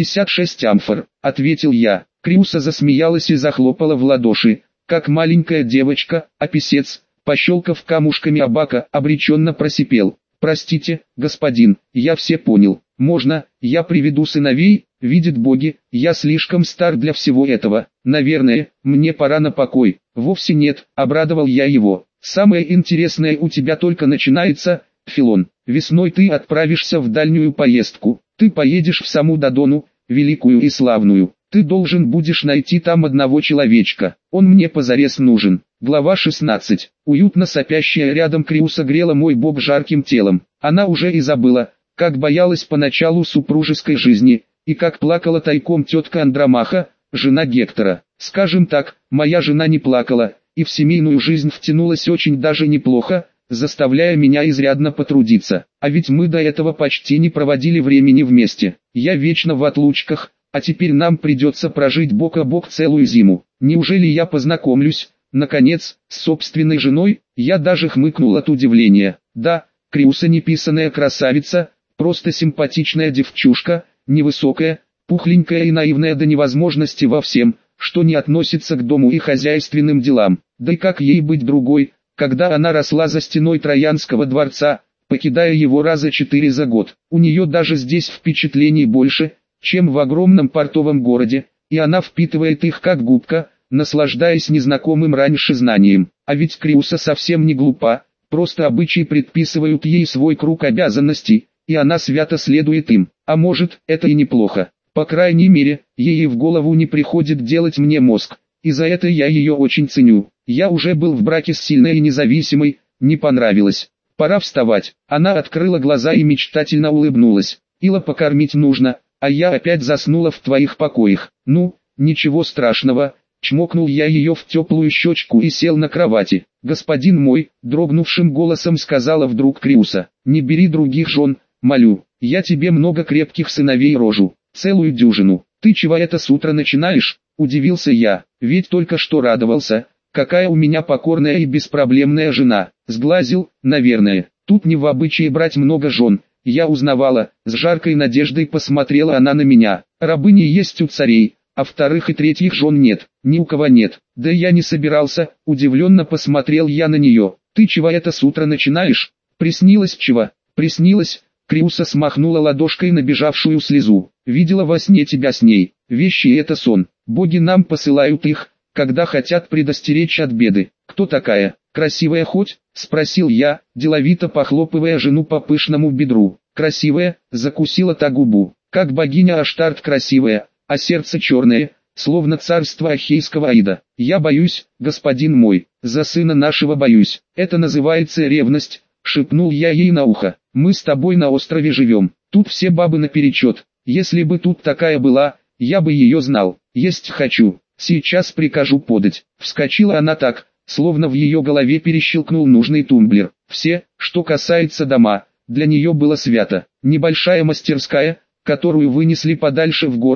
A: 56 амфор, ответил я. Криуса засмеялась и захлопала в ладоши, как маленькая девочка, а писец, пощелкав камушками абака, обреченно просипел. «Простите, господин, я все понял. Можно, я приведу сыновей?» «Видят боги, я слишком стар для всего этого. Наверное, мне пора на покой». «Вовсе нет», — обрадовал я его. «Самое интересное у тебя только начинается, Филон. Весной ты отправишься в дальнюю поездку. Ты поедешь в саму Додону, великую и славную. Ты должен будешь найти там одного человечка. Он мне позарез нужен». Глава 16. Уютно сопящая рядом Криуса грела мой бок жарким телом. Она уже и забыла, как боялась поначалу супружеской жизни, и как плакала тайком тетка Андромаха, жена Гектора. Скажем так, моя жена не плакала, и в семейную жизнь втянулась очень даже неплохо, заставляя меня изрядно потрудиться. А ведь мы до этого почти не проводили времени вместе. Я вечно в отлучках, а теперь нам придется прожить бок о бок целую зиму. Неужели я познакомлюсь, наконец, с собственной женой? Я даже хмыкнул от удивления. Да, Криуса неписаная красавица, просто симпатичная девчушка, невысокая, пухленькая и наивная до невозможности во всем, что не относится к дому и хозяйственным делам. Да и как ей быть другой, когда она росла за стеной Троянского дворца, покидая его раза 4 за год. У нее даже здесь впечатлений больше, чем в огромном портовом городе, и она впитывает их как губка, наслаждаясь незнакомым раньше знанием. А ведь Криуса совсем не глупа, просто обычаи предписывают ей свой круг обязанностей, и она свято следует им. А может, это и неплохо. По крайней мере, ей и в голову не приходит делать мне мозг, и за это я ее очень ценю. Я уже был в браке с сильной и независимой, не понравилось. Пора вставать. Она открыла глаза и мечтательно улыбнулась. Ила покормить нужно, а я опять заснула в твоих покоях. Ну, ничего страшного. Чмокнул я ее в теплую щечку и сел на кровати. «Господин мой», дрогнувшим голосом сказала вдруг Криуса, «не бери других жен, молю, я тебе много крепких сыновей рожу, целую дюжину. Ты чего это с утра начинаешь?» Удивился я, ведь только что радовался, какая у меня покорная и беспроблемная жена. Сглазил, наверное. Тут не в обычае брать много жен. Я узнавала, с жаркой надеждой посмотрела она на меня. Рабыни есть у царей, а вторых и третьих жен нет, ни у кого нет. Да я не собирался, удивленно посмотрел я на нее. Ты чего это с утра начинаешь? Приснилось чего? Приснилось? Криуса смахнула ладошкой набежавшую слезу. Видела во сне тебя с ней. Вещи и это сон. Боги нам посылают их, когда хотят предостеречь от беды. Кто такая? Красивая хоть? Спросил я, деловито похлопывая жену по пышному бедру. Красивая, закусила та губу. Как богиня Аштарт красивая, а сердце черное, словно царство ахейского Аида. Я боюсь, господин мой, за сына нашего боюсь. Это называется ревность, шепнул я ей на ухо. Мы с тобой на острове живем, тут все бабы наперечет. Если бы тут такая была, я бы ее знал. Есть хочу, сейчас прикажу подать. Вскочила она так, словно в ее голове перещелкнул нужный тумблер. Все, что касается дома, для нее было свято. Небольшая мастерская, которую вынесли подальше в горы,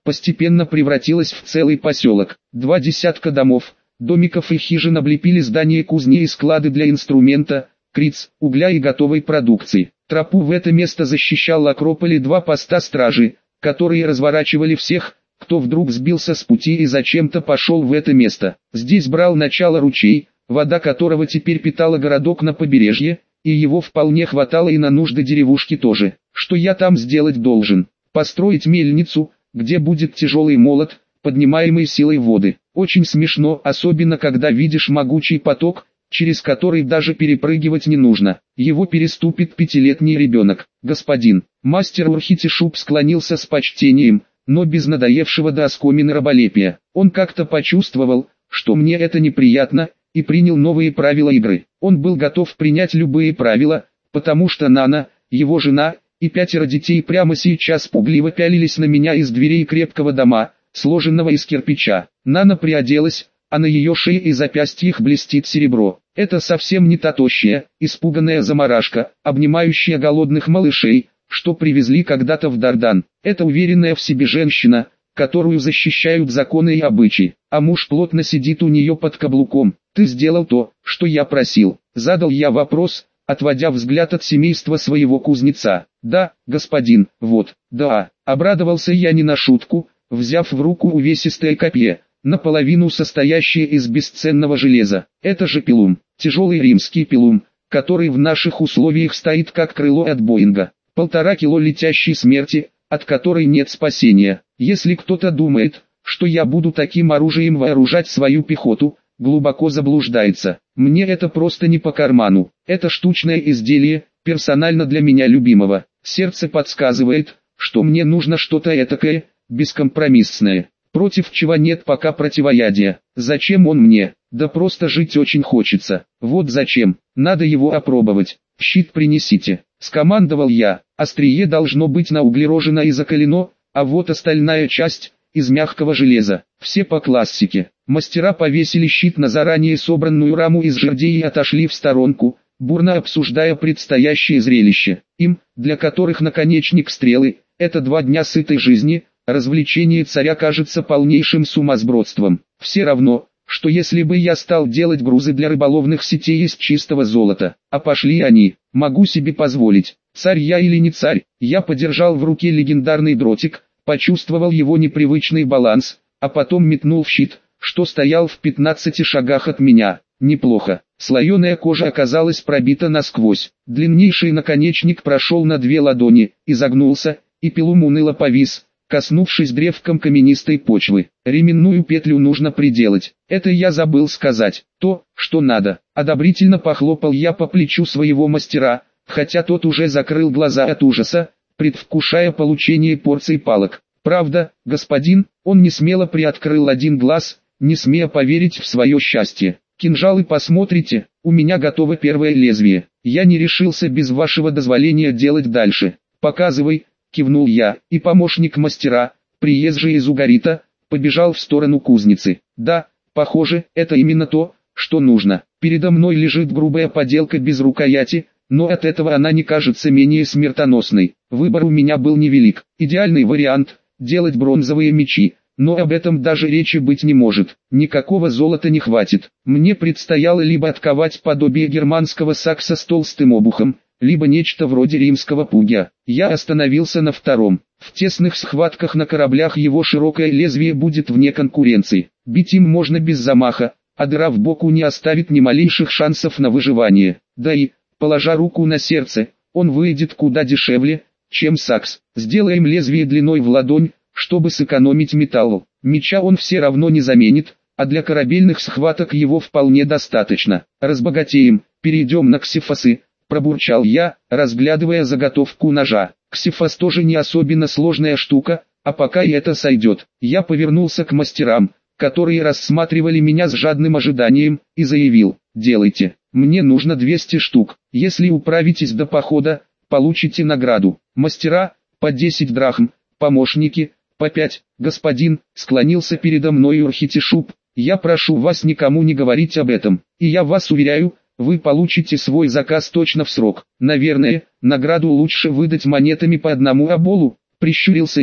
A: постепенно превратилась в целый поселок. 2 десятка домов, домиков и хижин облепили здания кузни и склады для инструмента, криц, угля и готовой продукции. Тропу в это место защищал Акрополь и 2 поста стражи, которые разворачивали всех, кто вдруг сбился с пути и зачем-то пошел в это место. Здесь брал начало ручей, вода которого теперь питала городок на побережье, и его вполне хватало и на нужды деревушки тоже. Что я там сделать должен? Построить мельницу, где будет тяжелый молот, поднимаемый силой воды. Очень смешно, особенно когда видишь могучий поток, через который даже перепрыгивать не нужно. Его переступит 5-летний ребенок. Господин, мастер Урхитишуб склонился с почтением, но без надоевшего до оскомины раболепия. Он как-то почувствовал, что мне это неприятно, и принял новые правила игры. Он был готов принять любые правила, потому что Нана, его жена, и 5 детей прямо сейчас пугливо пялились на меня из дверей крепкого дома, сложенного из кирпича. Нана приоделась, а на ее шее и запястьях блестит серебро. Это совсем не та тощая, испуганная заморашка, обнимающая голодных малышей, что привезли когда-то в Дардан. Это уверенная в себе женщина, которую защищают законы и обычаи, а муж плотно сидит у нее под каблуком. «Ты сделал то, что я просил», — задал я вопрос, отводя взгляд от семейства своего кузнеца. «Да, господин, вот, да», — обрадовался я не на шутку, взяв в руку увесистое копье, наполовину состоящее из бесценного железа. Это же пилум, тяжелый римский пилум, который в наших условиях стоит как крыло от Боинга. 1,5 кило летящей смерти, от которой нет спасения. Если кто-то думает, что я буду таким оружием вооружать свою пехоту, глубоко заблуждается. Мне это просто не по карману. Это штучное изделие, персонально для меня любимого. Сердце подсказывает, что мне нужно что-то этакое, бескомпромиссное, против чего нет пока противоядия. Зачем он мне? Да просто жить очень хочется. Вот зачем. Надо его опробовать. Щит принесите, скомандовал я. Острие должно быть науглерожено и закалено, а вот остальная часть из мягкого железа. Все по классике. Мастера повесили щит на заранее собранную раму из жердей и отошли в сторонку, бурно обсуждая предстоящее зрелище. Им, для которых наконечник стрелы, это 2 дня сытой жизни, развлечение царя кажется полнейшим сумасбродством. Все равно, что если бы я стал делать грузы для рыболовных сетей из чистого золота, а пошли они, могу себе позволить. Царь я или не царь, я подержал в руке легендарный дротик, почувствовал его непривычный баланс, а потом метнул в щит, что стоял в 15 шагах от меня. Неплохо. Слоеная кожа оказалась пробита насквозь. Длиннейший наконечник прошел на 2 ладони, изогнулся, и пилум уныло повис, коснувшись древком каменистой почвы. Ременную петлю нужно приделать. Это я забыл сказать. То, что надо. Одобрительно похлопал я по плечу своего мастера, хотя тот уже закрыл глаза от ужаса, предвкушая получение порции палок. Правда, господин, он не смело приоткрыл один глаз, не смея поверить в свое счастье. Кинжалы посмотрите, у меня готово первое лезвие. Я не решился без вашего дозволения делать дальше. Показывай, кивнул я, и помощник мастера, приезжий из Угарита, побежал в сторону кузницы. Да, похоже, это именно то, что нужно. Передо мной лежит грубая поделка без рукояти, но от этого она не кажется менее смертоносной. Выбор у меня был невелик. Идеальный вариант – делать бронзовые мечи, но об этом даже речи быть не может. Никакого золота не хватит. Мне предстояло либо отковать подобие германского сакса с толстым обухом, либо нечто вроде римского пугья. Я остановился на втором. В тесных схватках на кораблях его широкое лезвие будет вне конкуренции. Бить им можно без замаха, а дыра в боку не оставит ни малейших шансов на выживание. Да и, положа руку на сердце, он выйдет куда дешевле, чем сакс. Сделаем лезвие длиной в ладонь, чтобы сэкономить металл. Меча он все равно не заменит, а для корабельных схваток его вполне достаточно. Разбогатеем, перейдем на ксифосы, пробурчал я, разглядывая заготовку ножа. Ксифос тоже не особенно сложная штука, а пока и это сойдет. Я повернулся к мастерам, которые рассматривали меня с жадным ожиданием, и заявил: делайте, мне нужно 200 штук. Если управитесь до похода, получите награду. Мастера, по 10 драхм, помощники, по 5, господин, склонился передо мной Урхитишуб, я прошу вас никому не говорить об этом, и я вас уверяю, вы получите свой заказ точно в срок. Наверное, награду лучше выдать монетами по 1 оболу, прищурился я.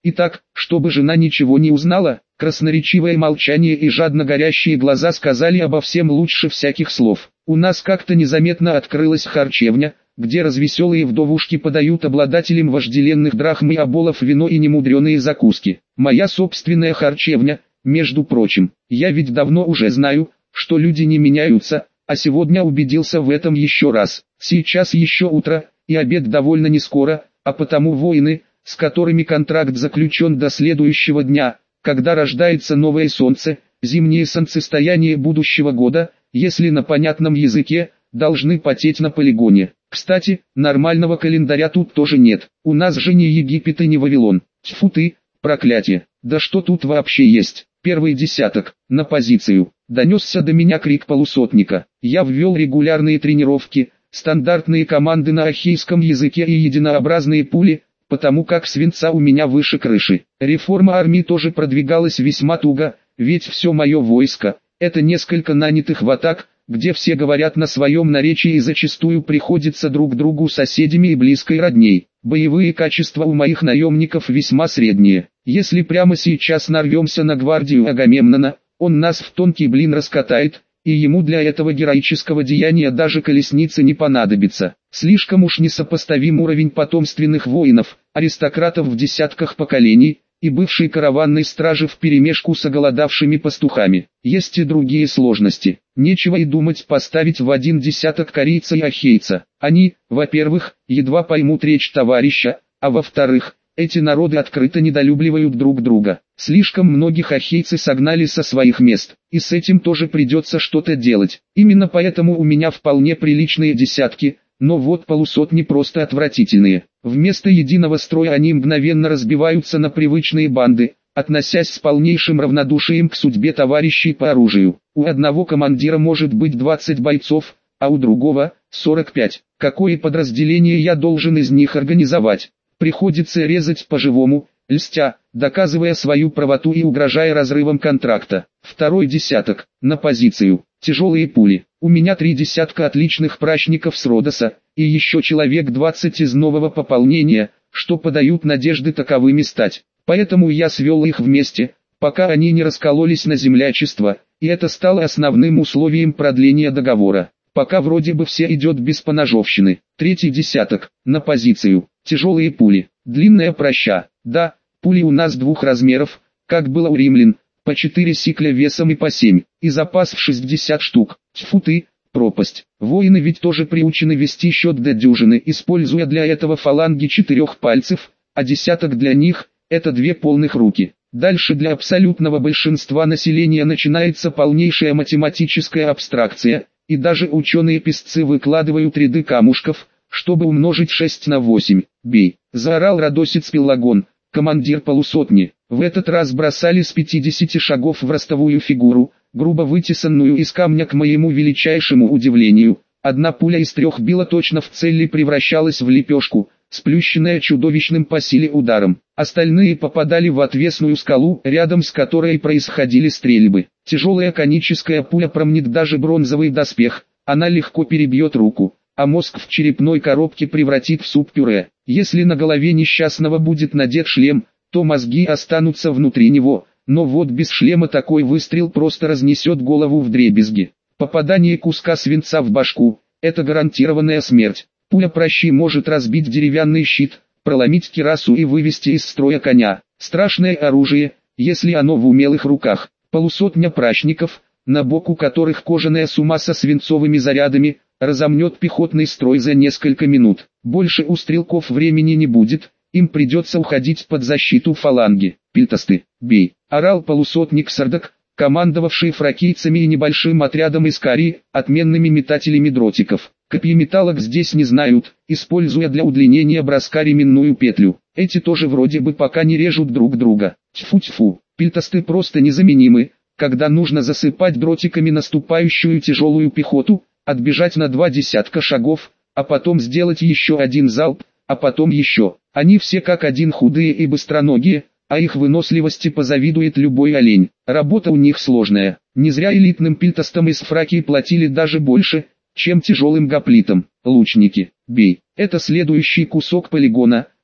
A: Итак, чтобы жена ничего не узнала, красноречивое молчание и жадно горящие глаза сказали обо всем лучше всяких слов. У нас как-то незаметно открылась харчевня, где развеселые вдовушки подают обладателям вожделенных драхм и оболов вино и немудреные закуски. Моя собственная харчевня, между прочим. Я ведь давно уже знаю, что люди не меняются, а сегодня убедился в этом еще раз. Сейчас еще утро, и обед довольно не скоро, а потому воины, с которыми контракт заключен до следующего дня, когда рождается новое солнце, зимнее солнцестояние будущего года, если на понятном языке, должны потеть на полигоне. Кстати, нормального календаря тут тоже нет. У нас же не Египет и не Вавилон. Тьфу ты, проклятие. Да что тут вообще есть? Первый десяток, на позицию. Донесся до меня крик полусотника. Я ввел регулярные тренировки, стандартные команды на ахейском языке и единообразные пули, потому как свинца у меня выше крыши. Реформа армии тоже продвигалась весьма туго, ведь все мое войско – это несколько нанятых ватаг, где все говорят на своем наречии и зачастую приходится друг другу соседями и близкой родней. Боевые качества у моих наемников весьма средние. Если прямо сейчас нарвемся на гвардию Агамемнона, он нас в тонкий блин раскатает, и ему для этого героического деяния даже колесницы не понадобится. Слишком уж несопоставим уровень потомственных воинов, аристократов в десятках поколений, и бывшей караванной стражи вперемешку с оголодавшими пастухами. Есть и другие сложности. Нечего и думать поставить в один десяток корейца и ахейца. Они, во-первых, едва поймут речь товарища, а во-вторых, эти народы открыто недолюбливают друг друга. Слишком многих ахейцы согнали со своих мест, и с этим тоже придется что-то делать. Именно поэтому у меня вполне приличные десятки, но вот полусотни просто отвратительные. Вместо единого строя они мгновенно разбиваются на привычные банды, относясь с полнейшим равнодушием к судьбе товарищей по оружию. У одного командира может быть 20 бойцов, а у другого – 45. Какое подразделение я должен из них организовать? Приходится резать по-живому, льстя, доказывая свою правоту и угрожая разрывом контракта. Второй десяток, на позицию. Тяжелые пули. У меня 3 десятка отличных прачников с Родоса, и еще человек 20 из нового пополнения, что подают надежды таковыми стать. Поэтому я свел их вместе, пока они не раскололись на землячество, и это стало основным условием продления договора. Пока вроде бы все идет без поножовщины. Третий десяток, на позицию. Тяжелые пули. Длинная проща. Да, пули у нас двух размеров, как было у римлян, по 4 сикля весом и по 7, и запас в 60 штук. Тьфу ты, пропасть. Воины ведь тоже приучены вести счет до дюжины, используя для этого фаланги 4 пальцев, а десяток для них – это 2 полных руки. Дальше для абсолютного большинства населения начинается полнейшая математическая абстракция, и даже ученые-песцы выкладывают ряды камушков, чтобы умножить 6 на 8. «Бей!» – заорал родосец Пелагон, командир полусотни. В этот раз бросали с 50 шагов в ростовую фигуру, грубо вытесанную из камня к моему величайшему удивлению. Одна пуля из 3 била точно в цель и превращалась в лепешку, сплющенная чудовищным по силе ударом. Остальные попадали в отвесную скалу, рядом с которой происходили стрельбы. Тяжелая коническая пуля промнет даже бронзовый доспех, она легко перебьет руку, а мозг в черепной коробке превратит в суп-пюре. Если на голове несчастного будет надет шлем, то мозги останутся внутри него, но вот без шлема такой выстрел просто разнесет голову вдребезги. Попадание куска свинца в башку – это гарантированная смерть. Пуля прощи может разбить деревянный щит, проломить кирасу и вывести из строя коня. Страшное оружие, если оно в умелых руках. Полусотня прачников, на боку которых кожаная сума со свинцовыми зарядами, разомнет пехотный строй за несколько минут. Больше у стрелков времени не будет, им придется уходить под защиту фаланги. «Пильтосты, бей!» – орал полусотник Сардак, командовавший фракийцами и небольшим отрядом искарий, отменными метателями дротиков. Копьеметалок здесь не знают, используя для удлинения броска ременную петлю. Эти тоже вроде бы пока не режут друг друга. Тьфу-тьфу, пильтосты просто незаменимы, когда нужно засыпать дротиками наступающую тяжелую пехоту, отбежать на 2 десятка шагов, а потом сделать еще один залп, а потом еще. Они все как один худые и быстроногие, а их выносливости позавидует любой олень. Работа у них сложная. Не зря элитным пильтостам из Фракии платили даже больше, чем тяжелым гоплитам. Лучники, бей. Это следующий кусок полигона,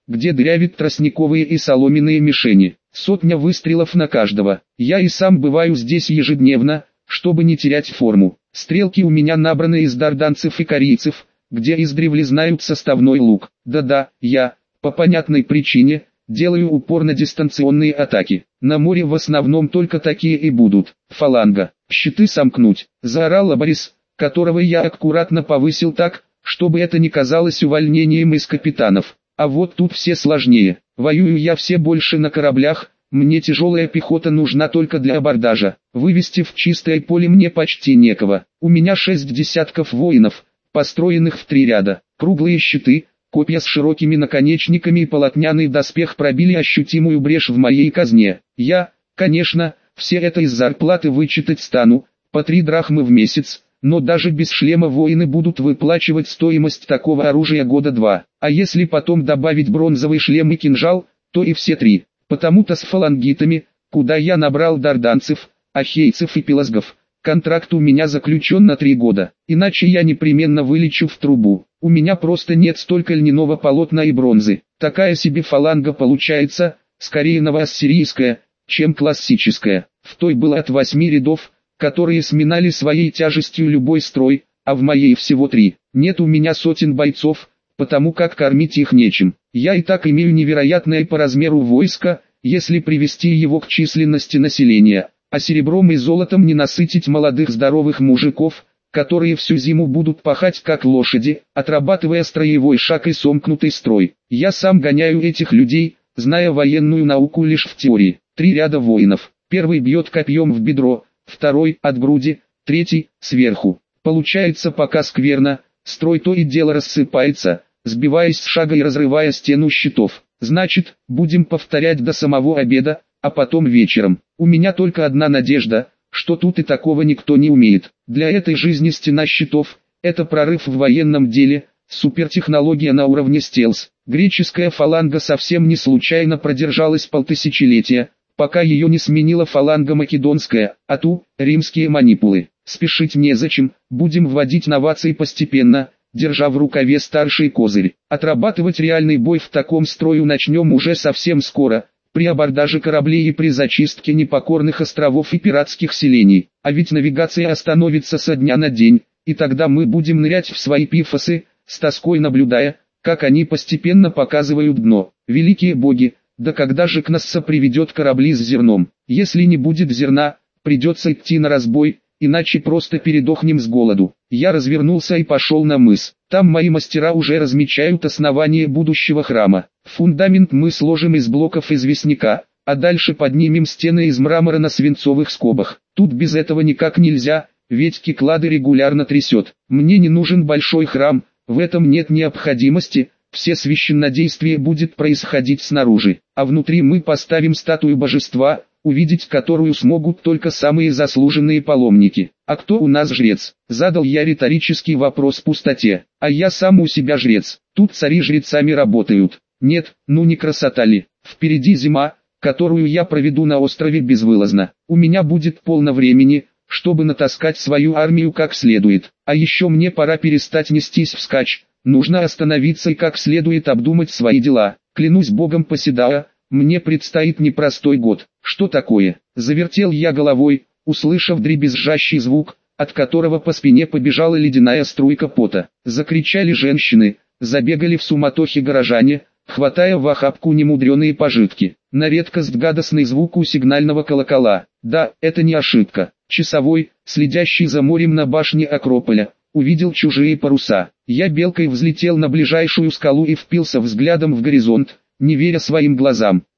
A: где дырявят тростниковые и соломенные мишени. Сотня выстрелов на каждого. Я и сам бываю здесь ежедневно, чтобы не терять форму. Стрелки у меня набраны из дарданцев и корейцев, где издревле знают составной лук. Да-да, я, по понятной причине, делаю упор на дистанционные атаки. На море в основном только такие и будут. Фаланга. Щиты сомкнуть. Заорал Борис, которого я аккуратно повысил так, чтобы это не казалось увольнением из капитанов. А вот тут все сложнее. Воюю я все больше на кораблях, мне тяжелая пехота нужна только для абордажа. Вывести в чистое поле мне почти некого. У меня 6 десятков воинов, построенных в 3 ряда. Круглые щиты, копья с широкими наконечниками и полотняный доспех пробили ощутимую брешь в моей казне. Я, конечно, все это из зарплаты вычитать стану, по 3 драхмы в месяц. Но даже без шлема воины будут выплачивать стоимость такого оружия года 2. А если потом добавить бронзовый шлем и кинжал, то и все 3. Потому-то с фалангитами, куда я набрал дарданцев, ахейцев и пелазгов, контракт у меня заключен на 3 года. Иначе я непременно вылечу в трубу. У меня просто нет столько льняного полотна и бронзы. Такая себе фаланга получается, скорее новоассирийская, чем классическая. В той было от 8 рядов, которые сминали своей тяжестью любой строй, а в моей всего 3. Нет у меня сотен бойцов, потому как кормить их нечем. Я и так имею невероятное по размеру войско, если привести его к численности населения, а серебром и золотом не насытить молодых здоровых мужиков, которые всю зиму будут пахать как лошади, отрабатывая строевой шаг и сомкнутый строй. Я сам гоняю этих людей, зная военную науку лишь в теории. 3 ряда воинов. Первый бьет копьем в бедро, второй от груди, третий сверху. Получается пока скверно, строй то и дело рассыпается, сбиваясь с шага и разрывая стену щитов. Значит, будем повторять до самого обеда, а потом вечером. У меня только одна надежда, что тут и такого никто не умеет. Для этой жизни стена щитов – это прорыв в военном деле, супертехнология на уровне стелс. Греческая фаланга совсем не случайно продержалась полтысячелетия, пока ее не сменила фаланга македонская, а ту – римские манипулы. Спешить незачем, будем вводить новации постепенно, держа в рукаве старший козырь. Отрабатывать реальный бой в таком строю начнем уже совсем скоро, при абордаже кораблей и при зачистке непокорных островов и пиратских селений. А ведь навигация остановится со дня на день, и тогда мы будем нырять в свои пифосы, с тоской наблюдая, как они постепенно показывают дно. Великие боги! Да когда же Кнасса приведет корабли с зерном? Если не будет зерна, придется идти на разбой, иначе просто передохнем с голоду. Я развернулся и пошел на мыс. Там мои мастера уже размечают основание будущего храма. Фундамент мы сложим из блоков известняка, а дальше поднимем стены из мрамора на свинцовых скобах. Тут без этого никак нельзя, ведь Киклады регулярно трясет. Мне не нужен большой храм, в этом нет необходимости. Все священнодействие будет происходить снаружи, а внутри мы поставим статую божества, увидеть которую смогут только самые заслуженные паломники. А кто у нас жрец? Задал я риторический вопрос в пустоте. А я сам у себя жрец. Тут цари жрецами работают. Нет, ну не красота ли? Впереди зима, которую я проведу на острове безвылазно. У меня будет полно времени, чтобы натаскать свою армию как следует. А еще мне пора перестать нестись вскачь. Нужно остановиться и как следует обдумать свои дела. Клянусь богом Поседаа, мне предстоит непростой год. Что такое? Завертел я головой, услышав дребезжащий звук, от которого по спине побежала ледяная струйка пота. Закричали женщины, забегали в суматохе горожане, хватая в охапку немудреные пожитки. На редкость гадостный звук у сигнального колокола. Да, это не ошибка. Часовой, следящий за морем на башне Акрополя, увидел чужие паруса. Я белкой взлетел на ближайшую скалу и впился взглядом в горизонт, не веря своим глазам.